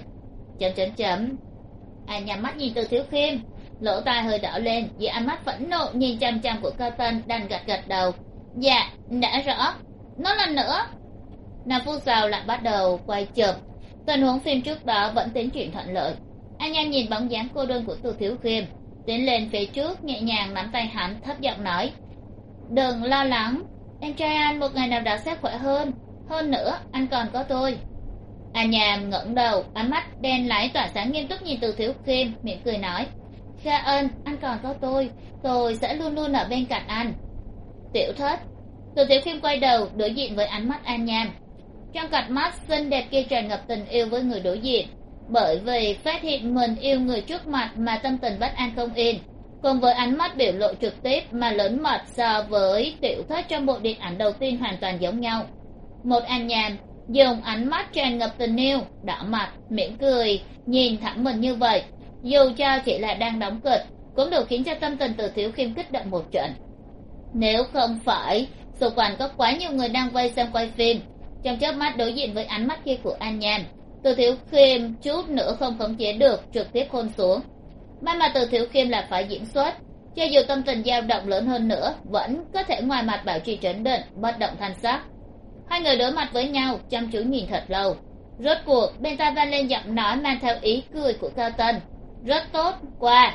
Anh nhắm mắt nhìn Từ Thiếu Khiêm, lỗ tai hơi đỏ lên, vì ánh mắt phẫn nộ nhìn chằm chằm của Cao Tân đang gật đầu. Dạ, đã rõ. Nói lần nữa. 5 phút sau lại bắt đầu quay chụp. Tình huống phim trước đó vẫn tiến triển thuận lợi. Anh em nhìn bóng dáng cô đơn của Từ Thiếu Khiêm, tiến lên phía trước nhẹ nhàng nắm tay hắn, thấp giọng nói, đừng lo lắng, em trai anh một ngày nào đó sẽ khỏe hơn. Hơn nữa anh còn có tôi. Anh Nham ngẩng đầu, ánh mắt đen láy tỏa sáng nghiêm túc nhìn Từ Thiếu Khiêm, miệng cười nói, Kha Ân, anh còn có tôi sẽ luôn luôn ở bên cạnh anh. Tiểu Thất. Từ Thiếu Khiêm quay đầu đối diện với ánh mắt An Nham, trong cặp mắt xinh đẹp kia tràn ngập tình yêu với người đối diện. Bởi vì phát hiện mình yêu người trước mặt mà tâm tình bất an không yên, cùng với ánh mắt biểu lộ trực tiếp mà lớn mật so với Tiểu Thất trong bộ điện ảnh đầu tiên hoàn toàn giống nhau. Một An Nham dùng ánh mắt tràn ngập tình yêu, đỏ mặt, mỉm cười, nhìn thẳng mình như vậy, dù cho chỉ là đang đóng kịch, cũng đủ khiến cho tâm tình Từ Thiếu Khiêm kích động một trận. Nếu không phải xung quanh có quá nhiều người đang vây xem quay phim, trong chớp mắt đối diện với ánh mắt kia của An Nham, Từ Thiếu Khiêm chút nữa không khống chế được, trực tiếp hôn xuống. May mà Từ Thiếu Khiêm là phải diễn xuất, cho dù tâm tình dao động lớn hơn nữa, vẫn có thể ngoài mặt bảo trì trấn định, bất động thanh sắc. Hai người đối mặt với nhau, chăm chú nhìn thật lâu. Rốt cuộc bên tai vang lên giọng nói mang theo ý cười của Cao Tân, rất tốt, qua.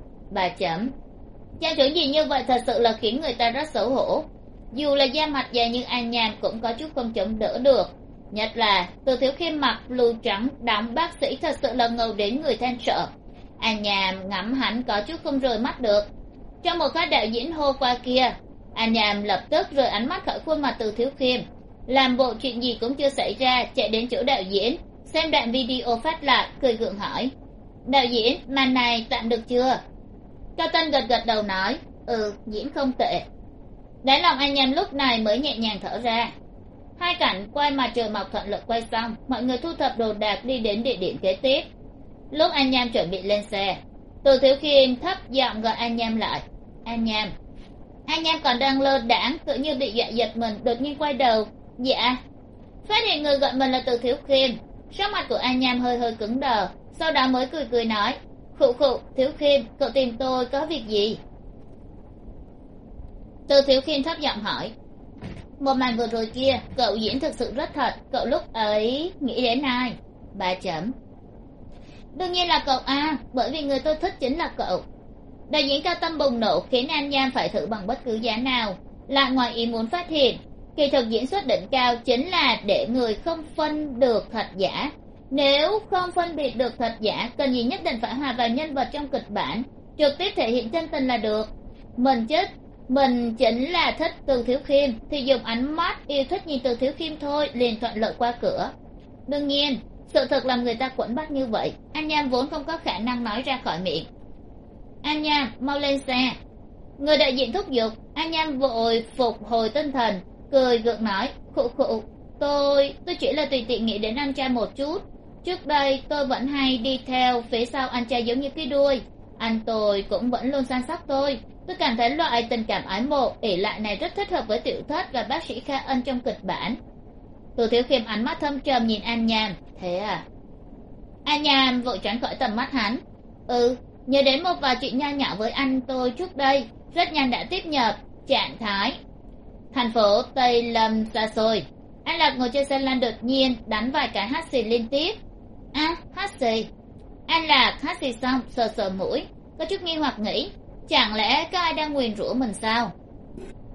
3 chấm. Chăm chú nhìn như vậy thật sự là khiến người ta rất xấu hổ. Dù là da mặt dày như An Nham cũng có chút không chống đỡ được, nhất là Từ Thiếu Khiêm mặc blue trắng đóng bác sĩ thật sự là ngầu đến người than sợ. An Nham ngắm hắn có chút không rời mắt được. Trong một khắc đạo diễn hô qua kia, An Nham lập tức rời ánh mắt khỏi khuôn mặt Từ Thiếu Khiêm, làm bộ chuyện gì cũng chưa xảy ra, chạy đến chỗ đạo diễn, xem đoạn video phát lại, cười gượng hỏi, đạo diễn, màn này tạm được chưa? Cao Tân gật đầu nói, diễn không tệ. Đáy lòng An Nham lúc này mới nhẹ nhàng thở ra. Hai cảnh quay mặt trời mọc thuận lợi quay xong, mọi người thu thập đồ đạc đi đến địa điểm kế tiếp. Lúc An Nham chuẩn bị lên xe, Từ Thiếu Khiêm thấp giọng gọi An Nham lại. An Nham. An Nham còn đang lơ đãng, tự như bị dọa giật mình, đột nhiên quay đầu. Dạ. Phát hiện người gọi mình là Từ Thiếu Khiêm, sắc mặt của An Nham hơi hơi cứng đờ, sau đó mới cười cười nói, khụ khụ, Thiếu Khiêm, cậu tìm tôi có việc gì? Từ Thiếu Khiêm thấp giọng hỏi. Một màn vừa rồi kia, cậu diễn thực sự rất thật, cậu lúc ấy nghĩ đến ai? 3 chấm. Đương nhiên là cậu a, bởi vì người tôi thích chính là cậu. Đạo diễn cao tâm bùng nổ khiến An Nham phải thử bằng bất cứ giá nào, lại ngoài ý muốn phát hiện kỳ thực diễn xuất đỉnh cao chính là để người không phân được thật giả. Nếu không phân biệt được thật giả, cần gì nhất định phải hòa vào nhân vật trong kịch bản, trực tiếp thể hiện chân tình là được. Mình chính là thích Từ Thiếu Khiêm thì dùng ánh mắt yêu thích nhìn Từ Thiếu Khiêm thôi, liền thuận lợi qua cửa. Đương nhiên sự thật làm người ta quẫn bách như vậy, An Nham vốn không có khả năng nói ra khỏi miệng. An Nham, mau lên xe. Người đại diện thúc giục. An Nham vội phục hồi tinh thần, cười gượng nói, khụ khụ, tôi chỉ là tùy tiện nghĩ đến anh trai một chút. Trước đây tôi vẫn hay đi theo phía sau anh trai giống như cái đuôi, anh tôi cũng vẫn luôn săn sóc tôi cảm thấy loại tình cảm ái mộ ỷ lại này rất thích hợp với Tiểu Thất và bác sĩ Kha Ân trong kịch bản. Từ Thiếu Khiêm ánh mắt thâm trầm nhìn An Nham. Thế à? An Nham vội tránh khỏi tầm mắt hắn. Nhớ đến một vài chuyện nho nhỏ với anh tôi trước đây, rất nhanh đã tiếp nhập trạng thái thành phố Tây Lâm xa xôi. Anh Lạc ngồi trên xe lăn đột nhiên đánh vài cái hắt xì liên tiếp. Hắt xì. Anh Lạc hắt xì xong sờ sờ mũi, có chút nghi hoặc nghĩ, chẳng lẽ có ai đang nguyền rủa mình sao?